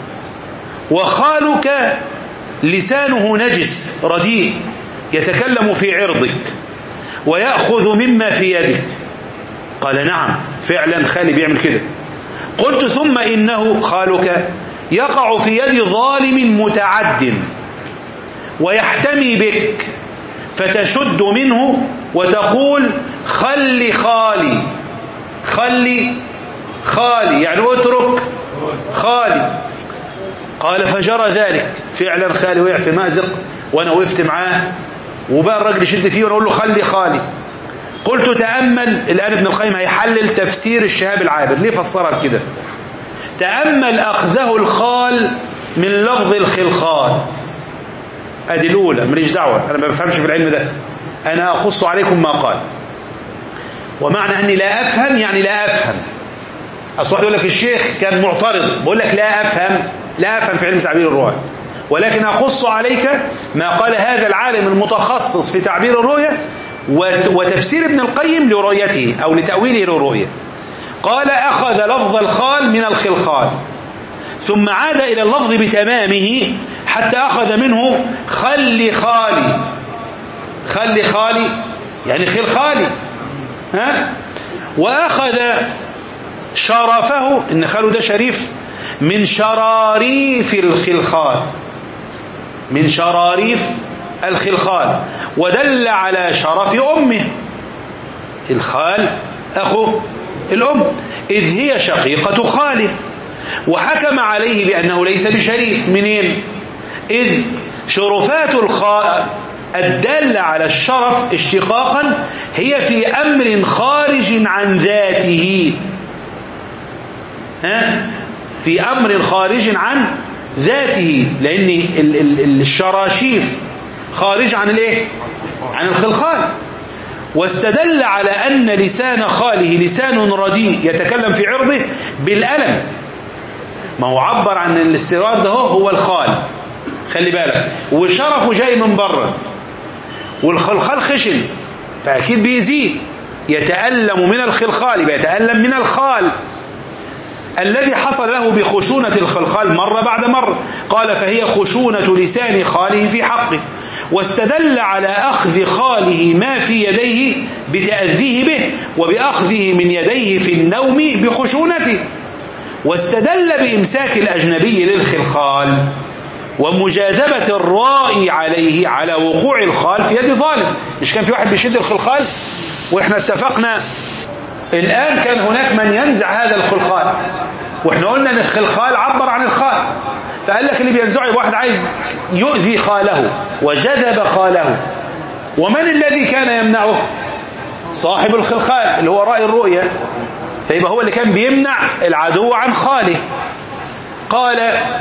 وخالك لسانه نجس رديء يتكلم في عرضك ويأخذ مما في يدك. قال نعم فعلا خالي بيعمل كده. قلت ثم إنه خالك يقع في يد ظالم متعد ويحتمي بك فتشد منه وتقول خلي خالي، خلي خالي يعني اترك خالي. قال فجرى ذلك فعلا خالي وقع في مأزق وانا وقفت معاه، وبقى الراجل يشد فيه وانا اقول له خلي خالي. قلت تأمل، الآن ابن القيم هيحلل تفسير الشهاب العابد ليه فسرها كده. تأمل أخذه الخال من لفظ الخلخال. ادي الاولى، ماليش دعوه انا ما بفهمش في العلم ده، انا اقص عليكم ما قال. ومعنى اني لا افهم يعني لا افهم. اصل واحد يقول لك الشيخ كان معترض، بقول لك لا افهم، لا افهم في علم تعبير الرؤيا، ولكن اقص عليك ما قال هذا العالم المتخصص في تعبير الرؤيا وتفسير ابن القيم لرؤيته او لتاويله للرؤيا. قال اخذ لفظ الخال من الخلخال ثم عاد الى اللفظ بتمامه حتى أخذ منه خلي خالي، خلي خالي يعني خل خالي، ها؟ وأخذ شرفه، إن خاله ده شريف، من شراريف الخلخال، من شراريف الخلخال، ودل على شرف أمه. الخال أخو الأم إذ هي شقيقة خاله، وحكم عليه بأنه ليس بشريف. منين؟ إذ شرفات الخاء الدالة على الشرف اشتقاقا هي في أمر خارج عن ذاته، ها؟ في أمر خارج عن ذاته، لأن الشراشيف خارج عن الايه؟ عن الخلخال. واستدل على أن لسان خاله لسان رديء يتكلم في عرضه بالألم. ما هو عبر عن الاسترار ده هو الخال، خلي بالك، وشرفه جاي من بره، والخلخال خشن فأكيد بيزيد، يتألم من الخلخال، بيتألم من الخال الذي حصل له بخشونة الخلخال مرة بعد مرة. قال فهي خشونة لسان خاله في حقه. واستدل على أخذ خاله ما في يديه بتأذيه به وبأخذه من يديه في النوم بخشونته. واستدل بإمساك الأجنبي للخلخال ومجاذبة الرائي عليه على وقوع الخال في يد ظالم. مش كان في واحد بيشد الخلخال وإحنا اتفقنا الآن كان هناك من ينزع هذا الخلخال، وإحنا قلنا أن الخلخال عبر عن الخال، فقال لك اللي بينزعه يبقى واحد عايز يؤذي خاله وجذب خاله. ومن الذي كان يمنعه؟ صاحب الخلخال اللي هو رائي الرؤيا، فيبقى هو اللي كان بيمنع العدو عن خاله. قال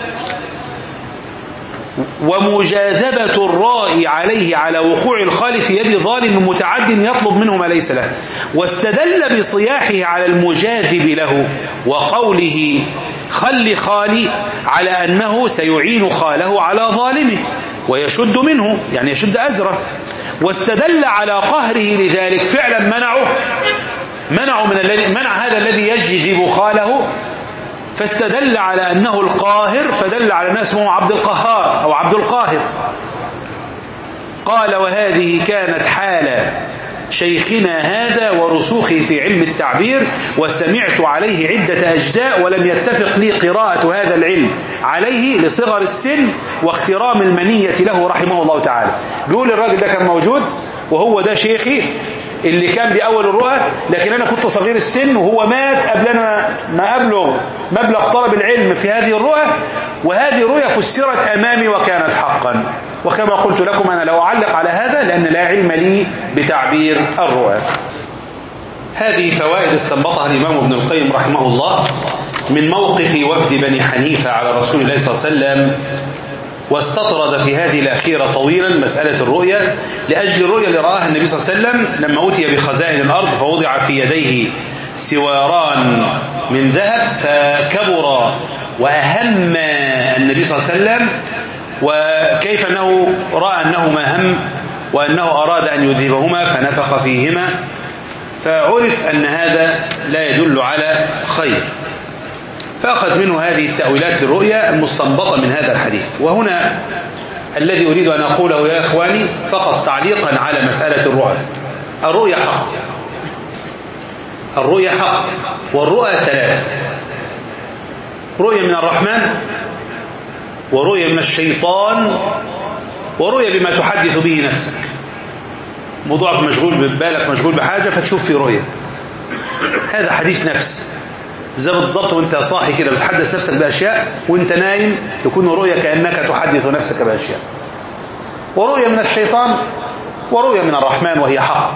ومجاذبة الرائي عليه على وقوع الخال في يد ظالم متعد يطلب منه ما ليس له. واستدل بصياحه على المجاذب له وقوله خل خالي على أنه سيعين خاله على ظالمه ويشد منه، يعني يشد أزره. واستدل على قهره لذلك، فعلا منعه منعه من الذي منع هذا الذي يجذب خاله، فاستدل على أنه القاهر، فدل على أنه اسمه عبد القهار أو عبد القاهر. قال وهذه كانت حال شيخنا هذا ورسوخه في علم التعبير، وسمعت عليه عدة أجزاء ولم يتفق لي قراءة هذا العلم عليه لصغر السن واخترام المنية له رحمه الله تعالى. بيقول الراجل ده كان موجود وهو ده شيخي اللي كان بأول الرؤى، لكن أنا كنت صغير السن وهو مات قبل أنا ما أبلغ مبلغ طلب العلم في هذه الرؤى، وهذه الرؤى فسرت أمامي وكانت حقا. وكما قلت لكم أنا لا أعلق على هذا لأن لا علم لي بتعبير الرؤى. هذه فوائد استنبطها الإمام ابن القيم رحمه الله من موقف وفد بني حنيفة على رسول الله صلى الله عليه وسلم، واستطرد في هذه الأخيرة طويلا مسألة الرؤيا لأجل الرؤيا اللي رآها النبي صلى الله عليه وسلم لما أوتي بخزائن الأرض فوضع في يديه سواران من ذهب فكبر وأهم النبي صلى الله عليه وسلم، وكيف أنه رأى أنه ما هم وأنه أراد أن يذهبهما فنفخ فيهما، فعرف أن هذا لا يدل على خير، فأخذ منه هذه التأويلات للرؤيا المستنبطة من هذا الحديث. وهنا الذي أريد أن أقوله يا إخواني فقط تعليقا على مسألة الرؤى، الرؤيا حق، الرؤيا حق، والرؤى ثلاث: رؤيا من الرحمن، ورؤيا من الشيطان، ورؤيا بما تحدث به نفسك. موضوعك مشغول ببالك مشغول بحاجة فتشوف في رؤيا، هذا حديث نفس، زي بالضبط وانت صاحي كده بتحدث نفسك بأشياء وانت نايم تكون رؤيا كأنك تحدث نفسك بأشياء. ورؤيا من الشيطان ورؤيا من الرحمن وهي حق.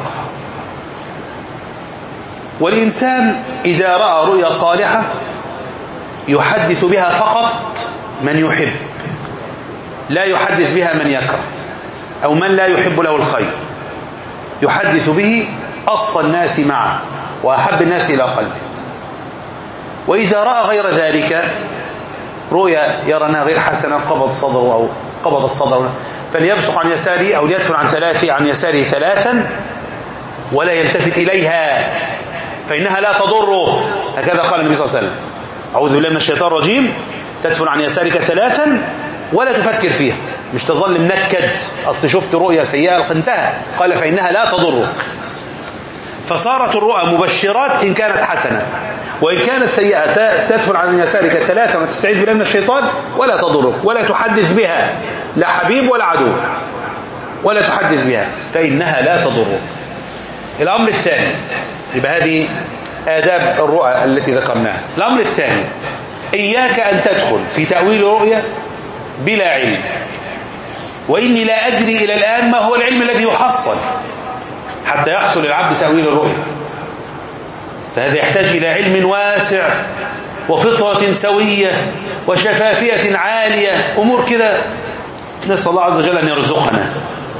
والإنسان إذا رأى رؤيا صالحة يحدث بها فقط من يحب، لا يحدث بها من يكره أو من لا يحب له الخير، يحدث به أصفى الناس معه وأحب الناس إلى قلبه. وإذا رأى غير ذلك رؤيا يرى أنها غير حسنة قبض صدره أو قبضت صدره فليبصق عن يساره أو ليدفن عن ثلاثة عن يساره ثلاثا ولا يلتفت إليها فإنها لا تضره، هكذا قال النبي صلى الله عليه وسلم: أعوذ بالله من الشيطان الرجيم، تدفن عن يسارك ثلاثا ولا تفكر فيها، مش تظل منكد أصل شفت رؤيا سيئة انتهى، قال فإنها لا تضرك. فصارت الرؤى مبشرات إن كانت حسنة، وإن كانت سيئة تدفن عن يسارك ثلاثا وتستعيذ بالله من الشيطان ولا تضرك ولا تحدث بها لا حبيب ولا عدو، ولا تحدث بها فإنها لا تضرك. الأمر الثاني، يبقى هذه آداب الرؤى التي ذكرناها. الأمر الثاني: إياك أن تدخل في تأويل رؤيا بلا علم، وإني لا أدري إلى الآن ما هو العلم الذي يحصل حتى يحصل العبد تأويل الرؤيا. فهذا يحتاج إلى علم واسع وفطرة سوية وشفافية عالية، أمور كده نسأل الله عز وجل أن يرزقنا.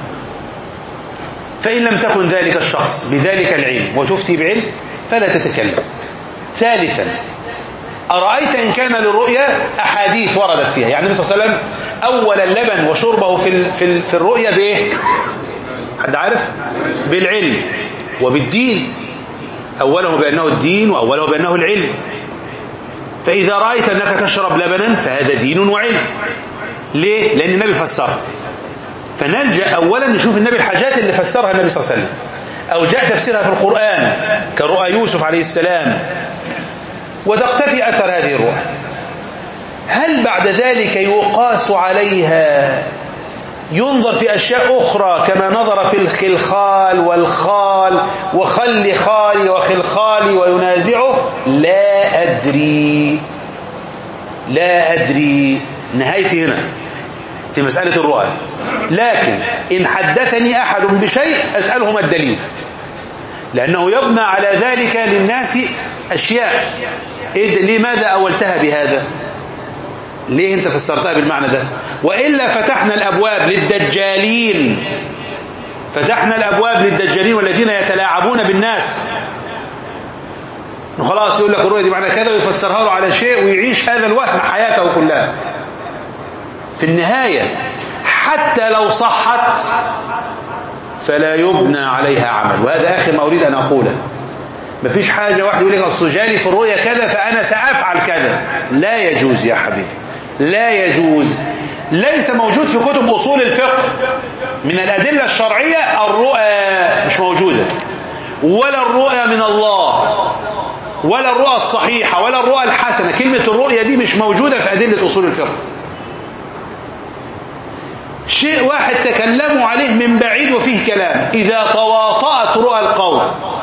فإن لم تكن ذلك الشخص بذلك العلم وتفتي بعلم فلا تتكلم. ثالثا: أرأيت إن كان للرؤيا أحاديث وردت فيها، يعني النبي صلى الله عليه وسلم أول اللبن وشربه في في في الرؤيا بإيه؟ حد عارف؟ بالعلم وبالدين، أوله بأنه الدين وأوله بأنه العلم. فإذا رأيت أنك تشرب لبنا فهذا دين وعلم. ليه؟ لأن النبي فسرها، فنلجأ أولا نشوف النبي الحاجات اللي فسرها النبي صلى الله عليه وسلم أو جاء تفسيرها في القرآن كرؤى يوسف عليه السلام، وتقتفي أثر هذه الرؤى. هل بعد ذلك يقاس عليها، ينظر في أشياء أخرى كما نظر في الخلخال والخال وخل خالي وخلخالي وينازعه؟ لا أدري، لا أدري. نهايتي هنا في مسألة الرؤى. لكن إن حدثني أحد بشيء أسأله ما الدليل، لأنه يبنى على ذلك للناس أشياء. إيه لماذا أولتها بهذا؟ ليه أنت فسرتها بالمعنى ده؟ وإلا فتحنا الأبواب للدجالين، فتحنا الأبواب للدجالين والذين يتلاعبون بالناس. وخلاص يقول لك الرؤية دي معنى كذا ويفسرها له على شيء ويعيش هذا الوهم حياته كلها. في النهاية حتى لو صحت فلا يبنى عليها عمل. وهذا آخر ما أريد أن أقوله. مفيش حاجة واحد يقول لك أصل جالي في الرؤيا كذا فأنا سأفعل كذا. لا يجوز يا حبيبي، لا يجوز. ليس موجود في كتب أصول الفقه من الأدلة الشرعية الرؤى، مش موجودة، ولا الرؤى من الله ولا الرؤى الصحيحة ولا الرؤى الحسنة. كلمة الرؤيا دي مش موجودة في أدلة أصول الفقه. شيء واحد تكلموا عليه من بعيد وفيه كلام. إذا تواطأت رؤى القوم،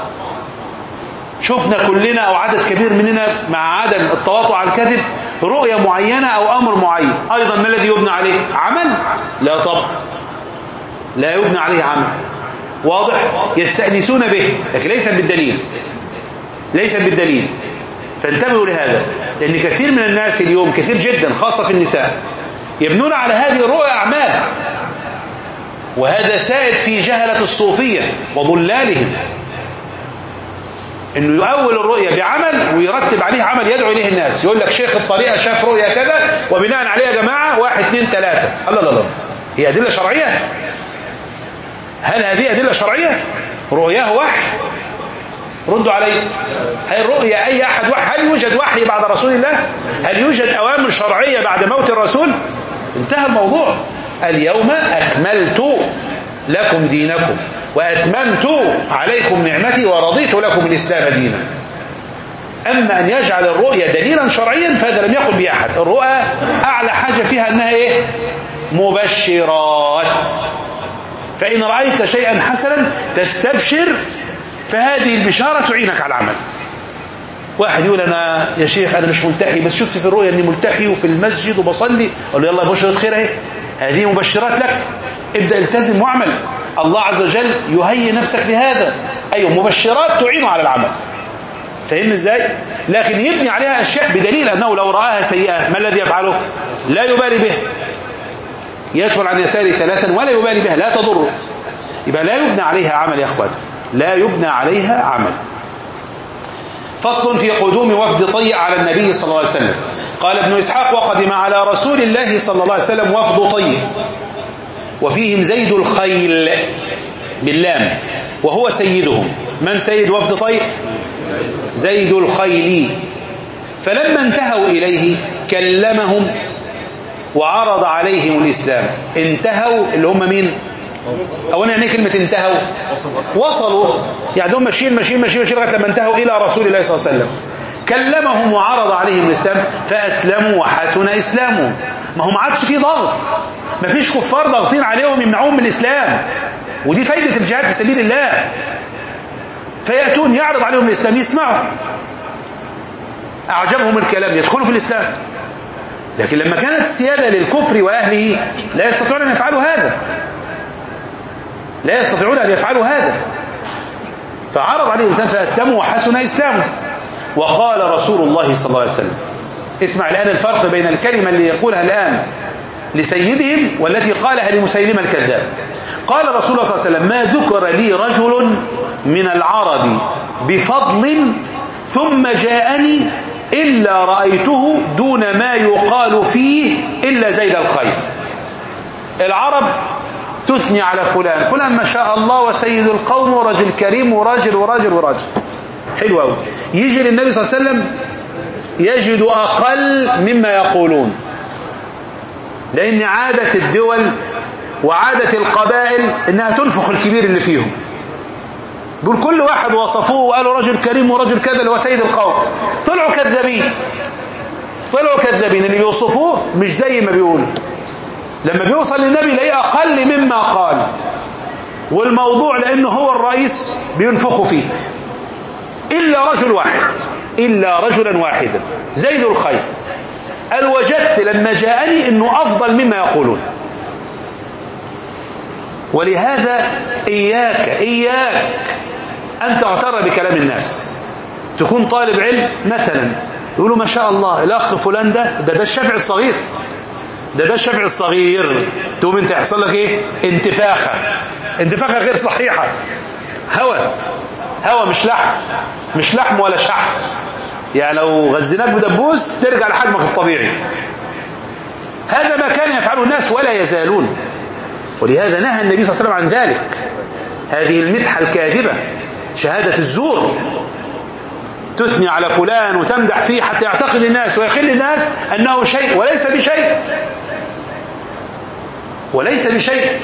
شفنا كلنا أو عدد كبير مننا مع عدم التواطؤ على الكذب رؤية معينة أو أمر معين، أيضا ما الذي يبنى عليه؟ عمل؟ لا طبعا، لا يبنى عليه عمل. واضح؟ يستأنسون به لكن ليس بالدليل، ليس بالدليل. فانتبهوا لهذا. لأن كثير من الناس اليوم، كثير جدا خاصة في النساء، يبنون على هذه الرؤى أعمال، وهذا سائد في جهلة الصوفية وضلالهم، انه يؤول الرؤية بعمل ويرتب عليه عمل يدعو اليه الناس. يقول لك شيخ الطريقة شاف رؤية كذا وبناء عليها يا جماعة واحد اثنين ثلاثة. الله لا لا، هي أدلة شرعية؟ هل هذه أدلة شرعية؟ رؤياه وحي؟ ردوا علي. هل الرؤيا أي أحد وحي؟ هل يوجد وحي بعد رسول الله؟ هل يوجد أوامر شرعية بعد موت الرسول؟ انتهى الموضوع. اليوم أكملت لكم دينكم وأتممت عليكم نعمتي ورضيت لكم الإسلام دينا. أما أن يجعل الرؤيا دليلا شرعيا فهذا لم يقل به أحد. الرؤى أعلى حاجة فيها أنها إيه؟ مبشرات. فإن رأيت شيئا حسنا تستبشر، فهذه البشارة تعينك على العمل. واحد يقول أنا يا شيخ أنا مش ملتحي، بس شفت في الرؤيا أني ملتحي وفي المسجد وبصلي، أقول له يلا بشرة خير اهي، هذه مبشرات لك، ابدأ التزم واعمل. الله عز وجل يهيئ نفسك لهذا. أيوة، مبشرات تعين على العمل. فهم ازاي؟ لكن يبني عليها أشياء بدليل أنه لو رآها سيئة ما الذي يفعله؟ لا يبالي به، يدفل عن يساره ثلاثا ولا يبالي بها، لا تضره. يبقى لا يبنى عليها عمل يا أخوان، لا يبنى عليها عمل. فصل في قدوم وفد طي على النبي صلى الله عليه وسلم. قال ابن إسحاق وقدم على رسول الله صلى الله عليه وسلم وفد طي وفيهم زيد الخيل باللام وهو سيدهم. من سيد وفد طي؟ زيد الخيل. فلما انتهوا إليه كلمهم وعرض عليهم الإسلام. انتهوا اللي هم مين؟ أولا يعني كلمة انتهوا؟ وصلوا، يعني هم ماشيين ماشيين ماشيين ماشيين لغاية لما انتهوا إلى رسول الله صلى الله عليه وسلم. كلمهم وعرض عليهم الإسلام فأسلموا وحسن إسلامهم. ما هم عادش في ضغط، ما فيش كفار ضاغطين عليهم يمنعوهم من الإسلام، ودي فايدة الجهاد في سبيل الله. فيأتون يعرض عليهم الإسلام، يسمعوا، أعجبهم الكلام، يدخلوا في الإسلام. لكن لما كانت السيادة للكفر وأهله لا يستطيعون أن يفعلوا هذا، لا يستطيعون أن يفعلوا هذا. فعرض عليه الإسلام فأسلموا وحسن إسلامه. وقال رسول الله صلى الله عليه وسلم، اسمع الآن الفرق بين الكلمة اللي يقولها الآن لسيدهم والتي قالها لمسيلمة الكذاب. قال رسول الله صلى الله عليه وسلم: ما ذكر لي رجل من العرب بفضل ثم جاءني إلا رأيته دون ما يقال فيه إلا زيد الخير. العرب تثني على فلان، فلان ما شاء الله وسيد القوم ورجل كريم وراجل وراجل وراجل حلو قوي. يجي للنبي صلى الله عليه وسلم يجد أقل مما يقولون، لأن عادة الدول وعادة القبائل إنها تنفخ الكبير اللي فيهم. دول كل واحد وصفوه وقالوا رجل كريم ورجل كذا اللي هو سيد القوم، طلعوا كذابين، طلعوا كذابين. اللي بيوصفوه مش زي ما بيقولوا. لما بيوصل للنبي يلاقيه أقل مما قال، والموضوع لأنه هو الرئيس بينفخوا فيه. إلا رجل واحد، إلا رجلا واحدا زيد الخير، قال وجدت لما جاءني أنه أفضل مما يقولون. ولهذا إياك إياك أن تغتر بكلام الناس. تكون طالب علم مثلا يقولوا ما شاء الله الأخ فلان ده ده ده الشافعي الصغير، ده ده الشافعي الصغير، تقوم انت يحصل لك ايه؟ انتفاخة، انتفاخة غير صحيحة، هوى هوى مش لحم، مش لحم ولا شحم. يعني لو غزيناك بدبوس ترجع لحجمك الطبيعي. هذا ما كان يفعله الناس ولا يزالون. ولهذا نهى النبي صلى الله عليه وسلم عن ذلك. هذه المدحة الكاذبة، شهادة الزور، تثني على فلان وتمدح فيه حتى يعتقد الناس ويخل الناس أنه شيء وليس بشيء، وليس بشيء.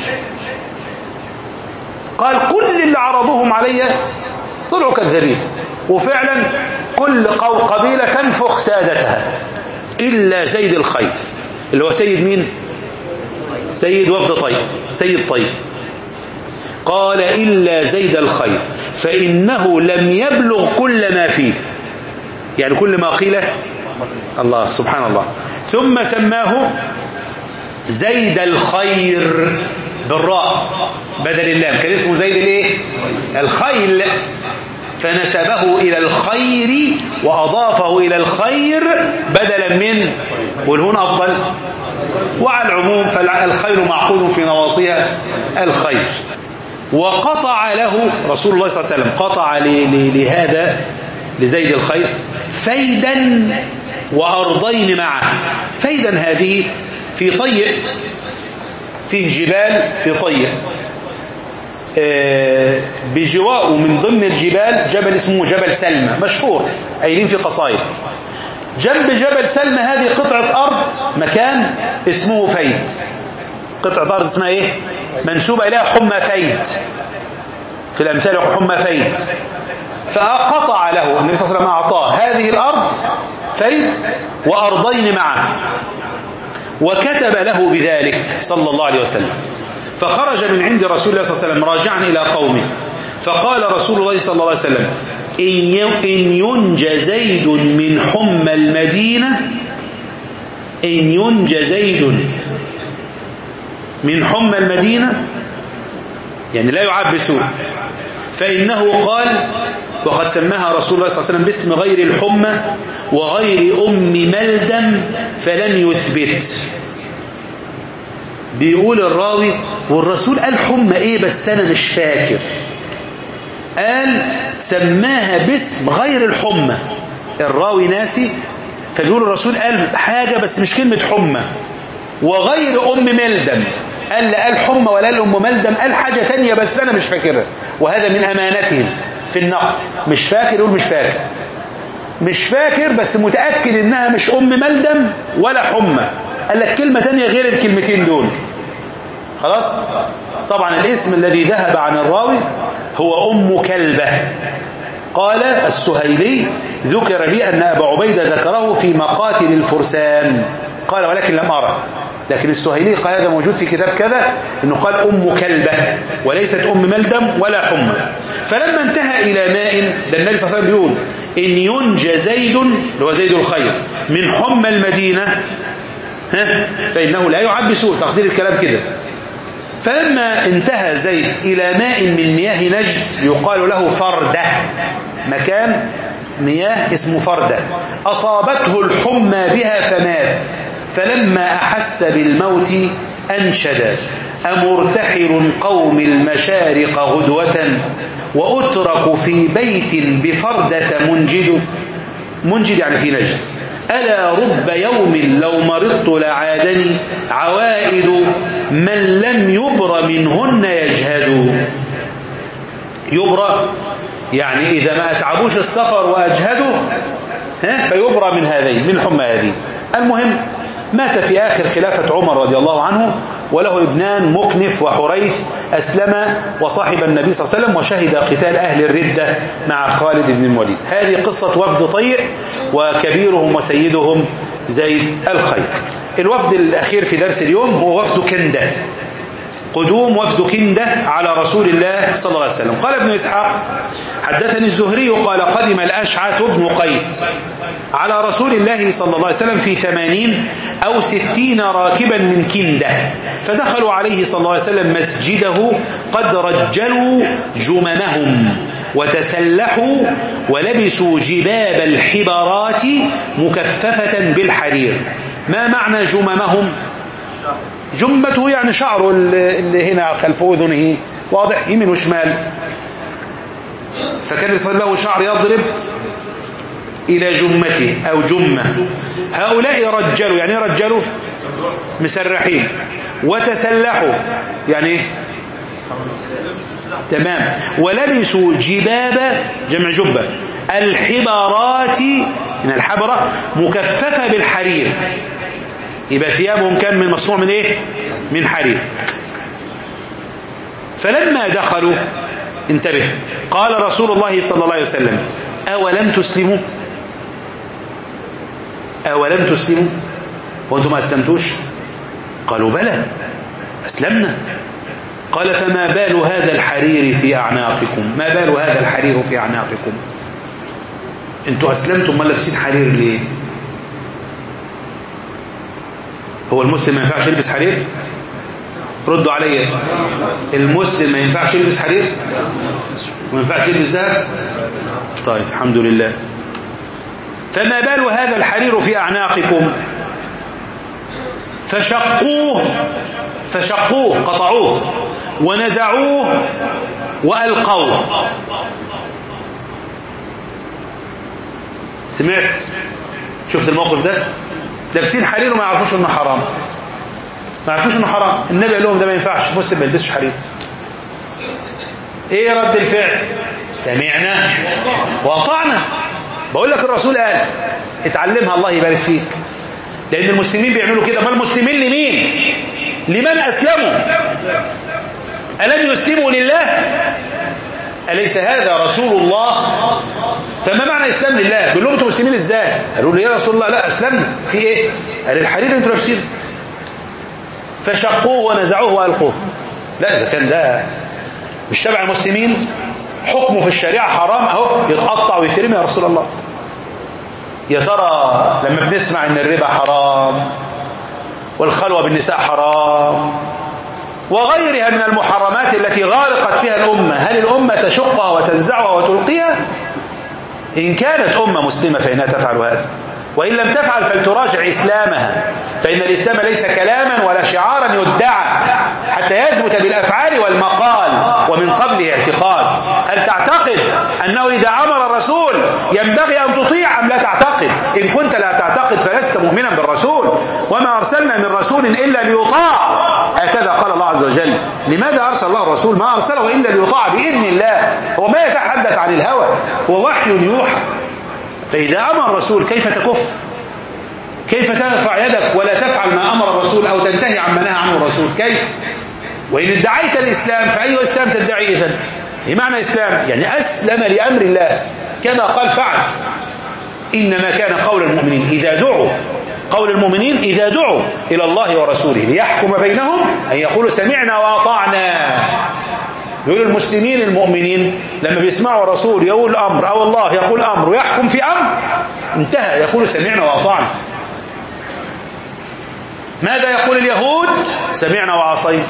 قال كل اللي عرضوهم علي طلعوا كذابين. وفعلا كل قبيلة تنفخ سادتها إلا زيد الخير اللي هو سيد مين؟ سيد وفد طيب، سيد طيب. قال إلا زيد الخير فإنه لم يبلغ كل ما فيه، يعني كل ما قيل الله سبحان الله. ثم سماه زيد الخير بالراء بدل اللام، كان اسمه زيد الايه؟ الخيل. فنسبه إلى الخير وأضافه إلى الخير بدلا من، والهنا أفضل، وعلى العموم فالخير معقود في نواصيها الخير. وقطع له رسول الله صلى الله عليه وسلم، قطع لهذا لزيد الخير فيدا وأرضين معه. فيدا هذه في طيء، فيه جبال في طيء، بجواره من ضمن الجبال جبل اسمه جبل سلمى مشهور قايلين في قصائد. جنب جبل سلمى هذه قطعة أرض مكان اسمه فيد، قطعة أرض اسمها إيه؟ منسوبة إليها حمى فيد، في الأمثال حمى فيد. فقطع له النبي صلى الله عليه وسلم، أعطاه هذه الأرض فيد وأرضين معه، وكتب له بذلك صلى الله عليه وسلم. فخرج من عند رسول الله صلى الله عليه وسلم راجعا إلى قومه، فقال رسول الله صلى الله عليه وسلم: إن ينج زيد من حمى المدينة، إن ينج زيد من حمى المدينة يعني لا يعاب بسوء، فإنه قال، وقد سماها رسول الله صلى الله عليه وسلم باسم غير الحمى وغير أم ملدم فلم يثبت. بيقول الراوي والرسول قال حمى ايه بس انا مش فاكر، قال سماها باسم غير الحمى، الراوي ناسي، فبيقول الرسول قال حاجة بس مش كلمة حمى، وغير أم ملدم، قال لا قال حمى ولا قال أم ملدم، قال حاجة تانية بس أنا مش فاكرها. وهذا من أمانتهم في النقل، مش فاكر يقول مش فاكر، مش فاكر بس متأكد إنها مش أم ملدم ولا حمى، قال لك كلمة تانية غير الكلمتين دول خلاص. طبعا الاسم الذي ذهب عن الراوي هو أم كلبة. قال السهيلي: ذكر لي أن أبا عبيدة ذكره في مقاتل الفرسان، قال ولكن لم أرى، لكن السهيلي قال هذا موجود في كتاب كذا إنه قال أم كلبة وليست أم ملدم ولا حمى. فلما انتهى إلى ماء، ده النبي صلى الله عليه وسلم بيقول إن ينج زيد اللي هو زيد الخير من حمى المدينة ها فإنه لا يعب بسوء، تقدير الكلام كده. فلما انتهى زيد إلى ماء من مياه نجد يقال له فردة، مكان مياه اسمه فردة، أصابته الحمى بها فمات، فلما أحس بالموت أنشد: أمرتحل قوم المشارق غدوة وأترك في بيت بفردة منجد، منجد يعني في نجد، ألا رب يوم لو مرضت لعادني عوائد من لم يبر منهن يجهد. يبرى يعني إذا ما أتعبوش السفر وأجهدوا ها فيبرى من هذين، من الحمى هذه. المهم مات في آخر خلافة عمر رضي الله عنه، وله ابنان مكنف وحريث أسلم وصاحب النبي صلى الله عليه وسلم وشهد قتال أهل الردة مع خالد بن الوليد. هذه قصة وفد طيء وكبيرهم وسيدهم زيد الخير. الوفد الأخير في درس اليوم هو وفد كندة، قدوم وفد كندة على رسول الله صلى الله عليه وسلم. قال ابن إسحاق: حدثني الزهري قال قدم الأشعث بن قيس على رسول الله صلى الله عليه وسلم في ثمانين أو ستين راكبا من كندة، فدخلوا عليه صلى الله عليه وسلم مسجده قد رجلوا جممهم وتسلحوا ولبسوا جباب الحبارات مكففة بالحرير. ما معنى جممهم؟ جمته يعني شعره اللي هنا خلف أذنه واضح يمين وشمال، فكان يصير له شعر يضرب إلى جمته أو جمة. هؤلاء رجلوا، يعني رجلوا مسرحين، وتسلحوا يعني تمام، ولبسوا جباب جمع جبة الحبارات من الحبرة مكففة بالحرير، يبقى ثيابهم كان من مصنوع من ايه؟ من حرير. فلما دخلوا انتبه، قال رسول الله صلى الله عليه وسلم: أولم تسلموا؟ أولم تسلموا؟ وأنتم ما أسلمتوش؟ قالوا بلى أسلمنا. قال: فما بال هذا الحرير في أعناقكم؟ ما بال هذا الحرير في أعناقكم؟ أنتم أسلمتم ما لابسين حرير ليه؟ هو المسلم ما ينفعش يلبس حرير؟ ردوا علي، المسلم ما ينفعش يلبس حرير؟ ما ينفعش يلبس ذهب؟ طيب الحمد لله. فما بال هذا الحرير في أعناقكم؟ فشقوه فشقوه قطعوه ونزعوه وألقوه. سمعت؟ شفت الموقف ده؟ لابسين حرير وما يعرفوش انه حرام، ما يعرفوش انه حرام. النبي قال لهم ده ما ينفعش، مسلم ما يلبسش حرير. ايه رد الفعل؟ سمعنا واطعنا. بقول لك الرسول قال اتعلمها الله يبارك فيك، لان المسلمين بيعملوا كده. ما المسلمين لمين؟ لمن اسلموا. الم يسلموا لله؟ اليس هذا رسول الله؟ فما معنى اسلام لله؟ بيقول لهم انتوا مسلمين ازاي؟ قالوا له يا رسول الله لا اسلمنا. في ايه؟ قال الحرير اللي انتوا لابسينه. فشقوه ونزعوه والقوه. لا اذا كان ده مش تبع المسلمين، حكمه في الشريعه حرام، اهو يتقطع ويترمي يا رسول الله. يا ترى لما بنسمع ان الربا حرام والخلوه بالنساء حرام وغيرها من المحرمات التي غارقت فيها الامه، هل الامه تشقها وتنزعها وتلقيها؟ إن كانت أمة مسلمة فإنها تفعل هذا، وإن لم تفعل فلتراجع إسلامها، فإن الإسلام ليس كلاما ولا شعارا يدعى حتى يثبت بالأفعال والمقال، ومن قبله اعتقاد. هل تعتقد أنه إذا أمر الرسول ينبغي أن تطيع أم لا تعتقد؟ إن كنت لا تعتقد فلست مؤمنا بالرسول. وما أرسلنا من رسول إلا ليطاع، هكذا قال الله عز وجل. لماذا أرسل الله الرسول؟ ما أرسله إلا ليطاع بإذن الله، هو ما يتحدث عن الهوى، هو وحي يوحى. فإذا أمر الرسول كيف تكف؟ كيف ترفع يدك ولا تفعل ما أمر الرسول أو تنتهي عما نهى عنه الرسول؟ كيف؟ وإن ادعيت الإسلام فأي إسلام تدعي إذن؟ إيه معنى إسلام؟ يعني أسلم لأمر الله كما قال فعل. إنما كان قول المؤمنين إذا دعوا قول المؤمنين إذا دعوا إلى الله ورسوله ليحكم بينهم أن يقولوا سمعنا وأطعنا. يقول المسلمين المؤمنين لما بيسمعوا الرسول يقول أمر أو الله يقول أمر ويحكم في أمر انتهى، يقول سمعنا وأطعنا. ماذا يقول اليهود؟ سمعنا وعصينا.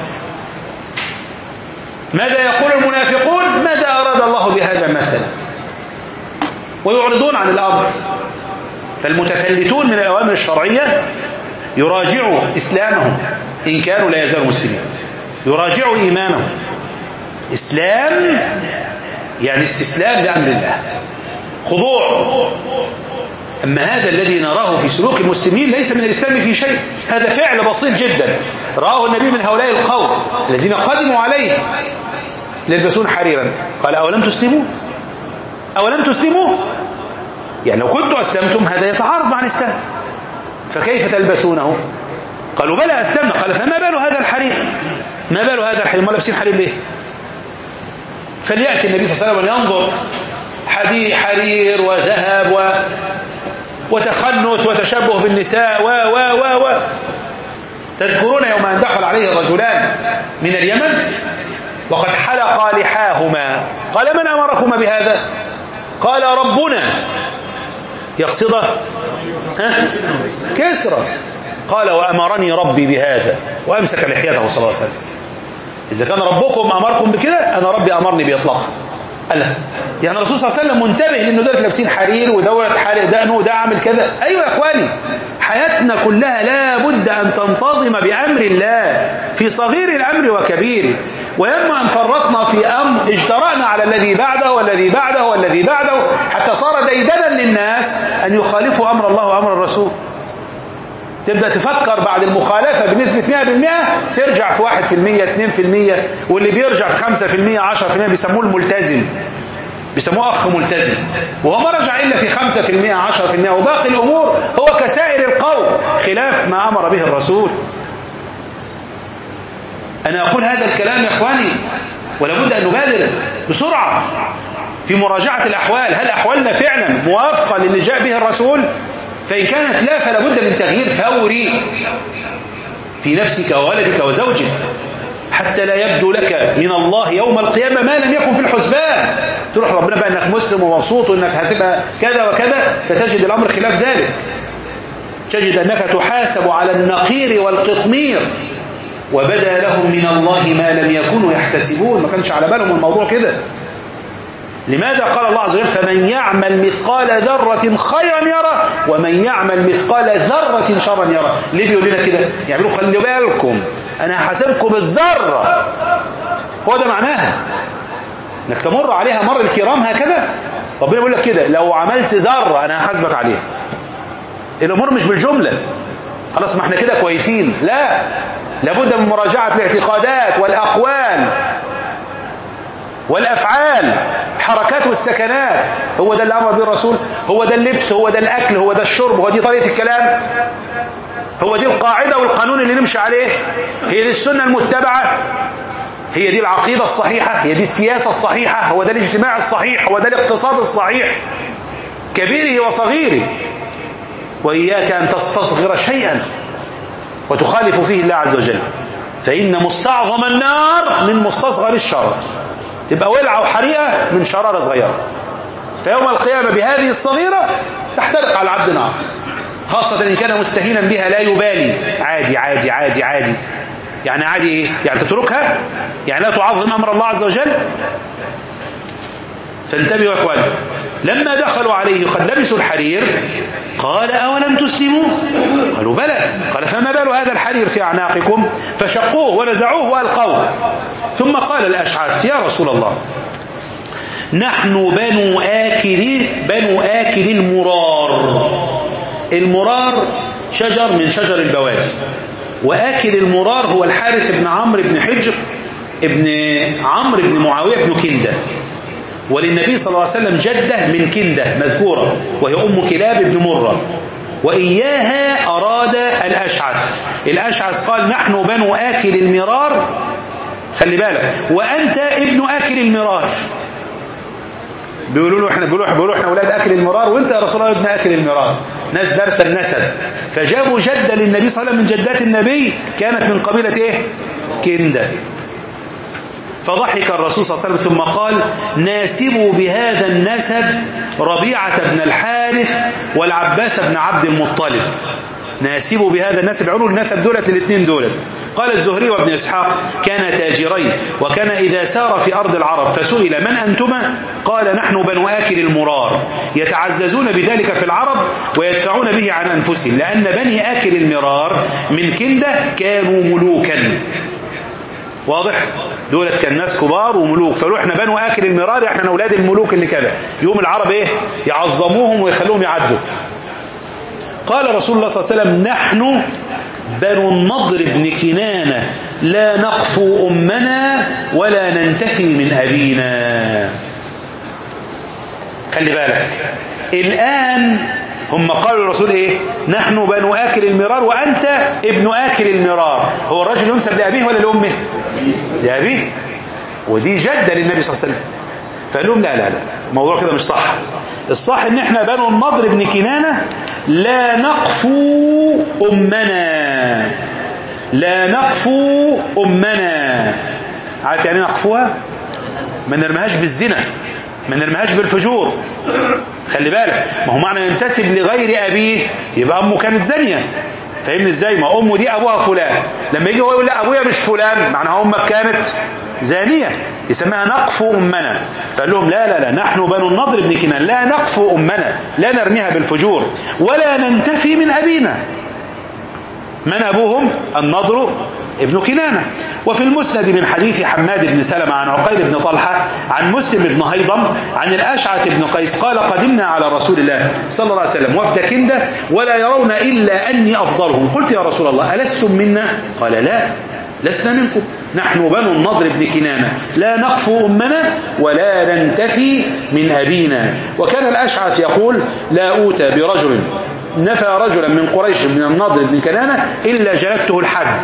ماذا يقول المنافقون؟ ماذا أراد الله بهذا مثلا؟ ويعرضون عن الأمر. فالمتفلتون من الأوامر الشرعية يراجعوا إسلامهم إن كانوا لا يزالوا مسلمين، يراجعوا إيمانهم. إسلام يعني استسلام لأمر الله، خضوع. أما هذا الذي نراه في سلوك المسلمين ليس من الإسلام في شيء، هذا فعل بسيط جدا رآه النبي من هؤلاء القوم الذين قدموا عليه يلبسون حريرا. قال أولم تسلموا؟ أولم تسلموا؟ يعني لو كنتم أسلمتم هذا يتعارض مع الإسلام، فكيف تلبسونه؟ قالوا بلى أسلمنا. قال فما بال هذا الحرير؟ ما بال هذا الحرير؟ ما لابسين حرير ليه؟ فليأتي النبي صلى الله عليه وسلم ينظر حرير وذهب و... وتخنث وتشبه بالنساء و و و و تذكرون يوم أن دخل عليه الرجلان من اليمن وقد حلقا لحاهما، قال من أمركما بهذا؟ قال ربنا، يقصده ها؟ كسرى. قال وأمرني ربي بهذا، وأمسك لحيته صلى الله عليه وسلم. إذا كان ربكم أمركم بكده أنا ربي أمرني بإطلاقها. ألا يعني الرسول صلى الله عليه وسلم منتبه لأنه دول لابسين حرير ودولة حالق دقنه وده عامل كذا. أيوة يا إخواني، حياتنا كلها لا بد أن تنتظم بأمر الله في صغير الأمر وكبيره. ويما أن فرطنا في أمر اجترأنا على الذي بعده والذي بعده والذي بعده حتى صار ديدنا للناس أن يخالفوا أمر الله وأمر الرسول. تبدأ تفكر بعد المخالفة بنسبة مئة بالمئة ترجع في واحد في المية اثنين في المية، واللي بيرجع في خمسة في المية عشرة في المية بيسموه الملتزم، بيسموه أخ ملتزم، وهو ما رجع إلا في خمسة في المية عشرة في المية، وباقي الأمور هو كسائر القوم خلاف ما أمر به الرسول. أنا أقول هذا الكلام يا إخواني ولا بد أن نبادر بسرعة في مراجعة الأحوال. هل أحوالنا فعلا موافقة للي جاء به الرسول؟ فإن كانت لا فلا بد من تغيير فوري في نفسك وولدك وزوجك حتى لا يبدو لك من الله يوم القيامة ما لم يكن في الحسبان. تروح ربنا بقى أنك مسلم ومبسوط وأنك هتبقى كذا وكذا، فتجد الأمر خلاف ذلك. تجد أنك تحاسب على النقير والقطمير، وبدأ لهم من الله ما لم يكونوا يحتسبون. ما كانش على بالهم الموضوع كده. لماذا قال الله عز وجل فمن يعمل مثقال ذرة خيرا يره ومن يعمل مثقال ذرة شرا يره؟ ليه بيقول لنا كده؟ يعني بيقولوا خلوا بالكم أنا هحاسبكم بالذرة. هو ده معناها انك تمر عليها مر الكرام هكذا. ربنا بيقول لك كده لو عملت ذرة أنا هحاسبك عليها. الأمور مش بالجملة خلاص ما احنا كده كويسين، لا، لابد من مراجعة الاعتقادات والأقوال والأفعال، حركات والسكنات. هو ده اللي أمر به الرسول؟ هو ده اللبس، هو ده الأكل، هو ده الشرب، هو دي طريقة الكلام، هو دي القاعدة والقانون اللي نمشي عليه، هي دي السنة المتبعة، هي دي العقيدة الصحيحة، هي دي السياسة الصحيحة، هو ده الاجتماع الصحيح، هو ده الاقتصاد الصحيح كبيره وصغيره. وإياك أن تستصغر شيئا وتخالف فيه الله عز وجل، فإن مستعظم النار من مستصغر الشرر. تبقى ولعة وحريقة من شرارة صغيرة، فيوم القيامة بهذه الصغيرة تحترق على العبد نار، خاصة إن كان مستهينا بها لا يبالي، عادي عادي عادي عادي. يعني عادي إيه؟ يعني تتركها؟ يعني لا تعظم أمر الله عز وجل؟ فانتبهوا يا إخواني، لما دخلوا عليه قد لبسوا الحرير قال أولم تسلموا؟ قالوا بلى. قال فما بال هذا الحرير في أعناقكم؟ فشقوه ونزعوه وألقوه. ثم قال الأشعث يا رسول الله نحن بنو آكل بنو آكل المرار. المرار شجر من شجر البوادي، وآكل المرار هو الحارث بن عمرو بن حجر ابن عمرو بن معاوية بن كندة، وللنبي صلى الله عليه وسلم جدة من كندة مذكورة وهي أم كلاب بن مرة، وإياها أراد الأشعث. الأشعث قال نحن بنو آكل المرار، خلي بالك، وأنت ابن آكل المرار. بيقولوا له احنا بيقولوا بيقولوا احنا اولاد اكل المرار، وانت يا رسول الله ابن اكل المرار. ناس دارسه النسب، فجابوا جده للنبي صلى الله عليه وسلم من جدات النبي كانت من قبيله ايه؟ كنده. فضحك الرسول صلى الله عليه وسلم ثم قال ناسبوا بهذا النسب ربيعة بن الحارث والعباس بن عبد المطلب. ناسبوا بهذا النسب، عنوا النسب دولت الاثنين دولت. قال الزهري وابن إسحاق كان تاجرين، وكان إذا سار في أرض العرب فسئل من أنتما؟ قال نحن بنو آكل المرار، يتعززون بذلك في العرب ويدفعون به عن أنفسهم، لأن بني آكل المرار من كندة كانوا ملوكا. واضح؟ دولت كان ناس كبار وملوك، فقالوا احنا بنو آكل المرار، احنا أولاد الملوك اللي كذا. يوم العرب ايه؟ يعظموهم ويخلوهم يعدوا. قال رسول الله صلى الله عليه وسلم نحن بنو النضر بن كنانة لا نقفو أمنا ولا ننتفي من أبينا. خلي بالك، الآن هم قالوا الرسول ايه؟ نحن بنو آكل المرار وأنت ابن آكل المرار. هو الرجل ينسب لأبيه ولا لأمه؟ لأبيه، ودي جدة للنبي صلى الله عليه وسلم. فقال لهم لا لا لا، الموضوع كده مش صح. الصح ان احنا بنو النضر بن كنانة لا نقفو أمنا، لا نقفو أمنا. عارف يعني نقفوها؟ ما نرميهاش بالزنا، ما نرميهاش بالفجور. خلي بالك، ما هو معنى ينتسب لغير أبيه يبقى أمه كانت زانية. فاهمني ازاي؟ ما أمه دي أبوها فلان، لما يجي هو يقول لا أبويا مش فلان معناها أمك كانت زانية، يسميها نقف أمنا. فقال لهم لا لا لا، نحن بنو النضر بن كنان لا نقف أمنا، لا نرميها بالفجور ولا ننتفي من أبينا. من أبوهم؟ النضر ابن كنانة. وفي المسند من حديث حماد بن سلمة عن عقيل بن طلحة عن مسلم بن هيضم عن الأشعث بن قيس قال قدمنا على رسول الله صلى الله عليه وسلم وفد كندة ولا يرون إلا أني أفضلهم. قلت يا رسول الله ألستم منا؟ قال لا، لسنا منكم، نحن بنو النضر بن كنانة لا نقفو أمنا ولا ننتفي من أبينا. وكان الأشعث يقول لا أوتى برجل نفى رجلا من قريش من النضر بن كنانة إلا جلدته الحد.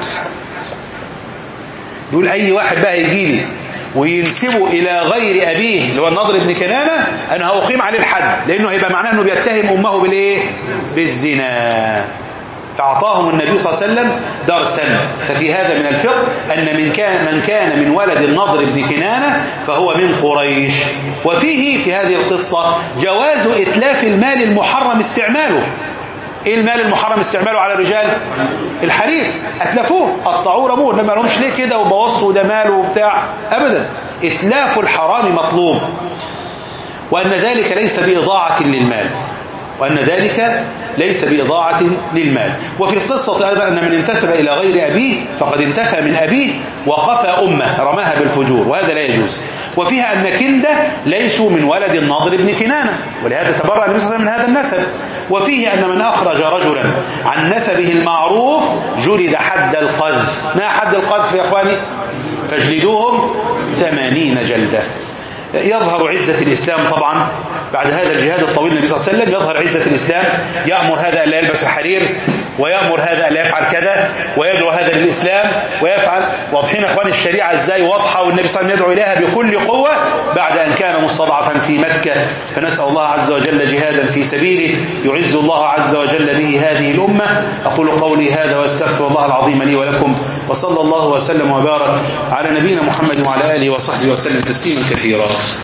يقول أي واحد بقى يجي لي وينسبه إلى غير أبيه اللي هو النضر بن كنانة أنا هأقيم عليه الحد، لأنه هيبقى معناه أنه بيتهم أمه بالإيه؟ بالزنا. فأعطاهم النبي صلى الله عليه وسلم درسا. ففي هذا من الفقه أن من كان من كان من ولد النضر بن كنانة فهو من قريش. وفيه في هذه القصة جواز إتلاف المال المحرم استعماله. إيه المال المحرم استعماله على الرجال؟ الحرير، أتلفوه، قطعوه، رموه، ما لهمش ليه كده وبوظتوا ده ماله وبتاع، أبدا. إتلاف الحرام مطلوب. وأن ذلك ليس بإضاعة للمال وأن ذلك ليس بإضاعة للمال. وفي القصة أيضا أن من انتسب إلى غير أبيه فقد انتفى من أبيه وقفى أمه رماها بالفجور، وهذا لا يجوز. وفيها أن كندة ليسوا من ولد النضر بن كنانة، ولهذا تبرأ النبي صلى الله عليه وسلم من هذا النسب. وفيه أن من أخرج رجلا عن نسبه المعروف جلد حد القذف. ما حد القذف يا أخواني؟ فاجلدوهم ثمانين جلدة. يظهر عزة الإسلام طبعا بعد هذا الجهاد الطويل. النبي صلى الله عليه وسلم يظهر عزة الإسلام، يأمر هذا ألا يلبس الحرير، ويأمر هذا ألا يفعل كذا، ويدعو هذا للإسلام ويفعل. واضحين أخواني الشريعة إزاي واضحة، والنبي صلى الله عليه وسلم يدعو إليها بكل قوة بعد أن كان مستضعفا في مكة. فنسأل الله عز وجل جهادا في سبيله يعز الله عز وجل به هذه الأمة. أقول قولي هذا واستغفر الله العظيم لي ولكم، وصلى الله وسلم وبارك على نبينا محمد وعلى آله وصحبه وسلم تسليما كثيرا.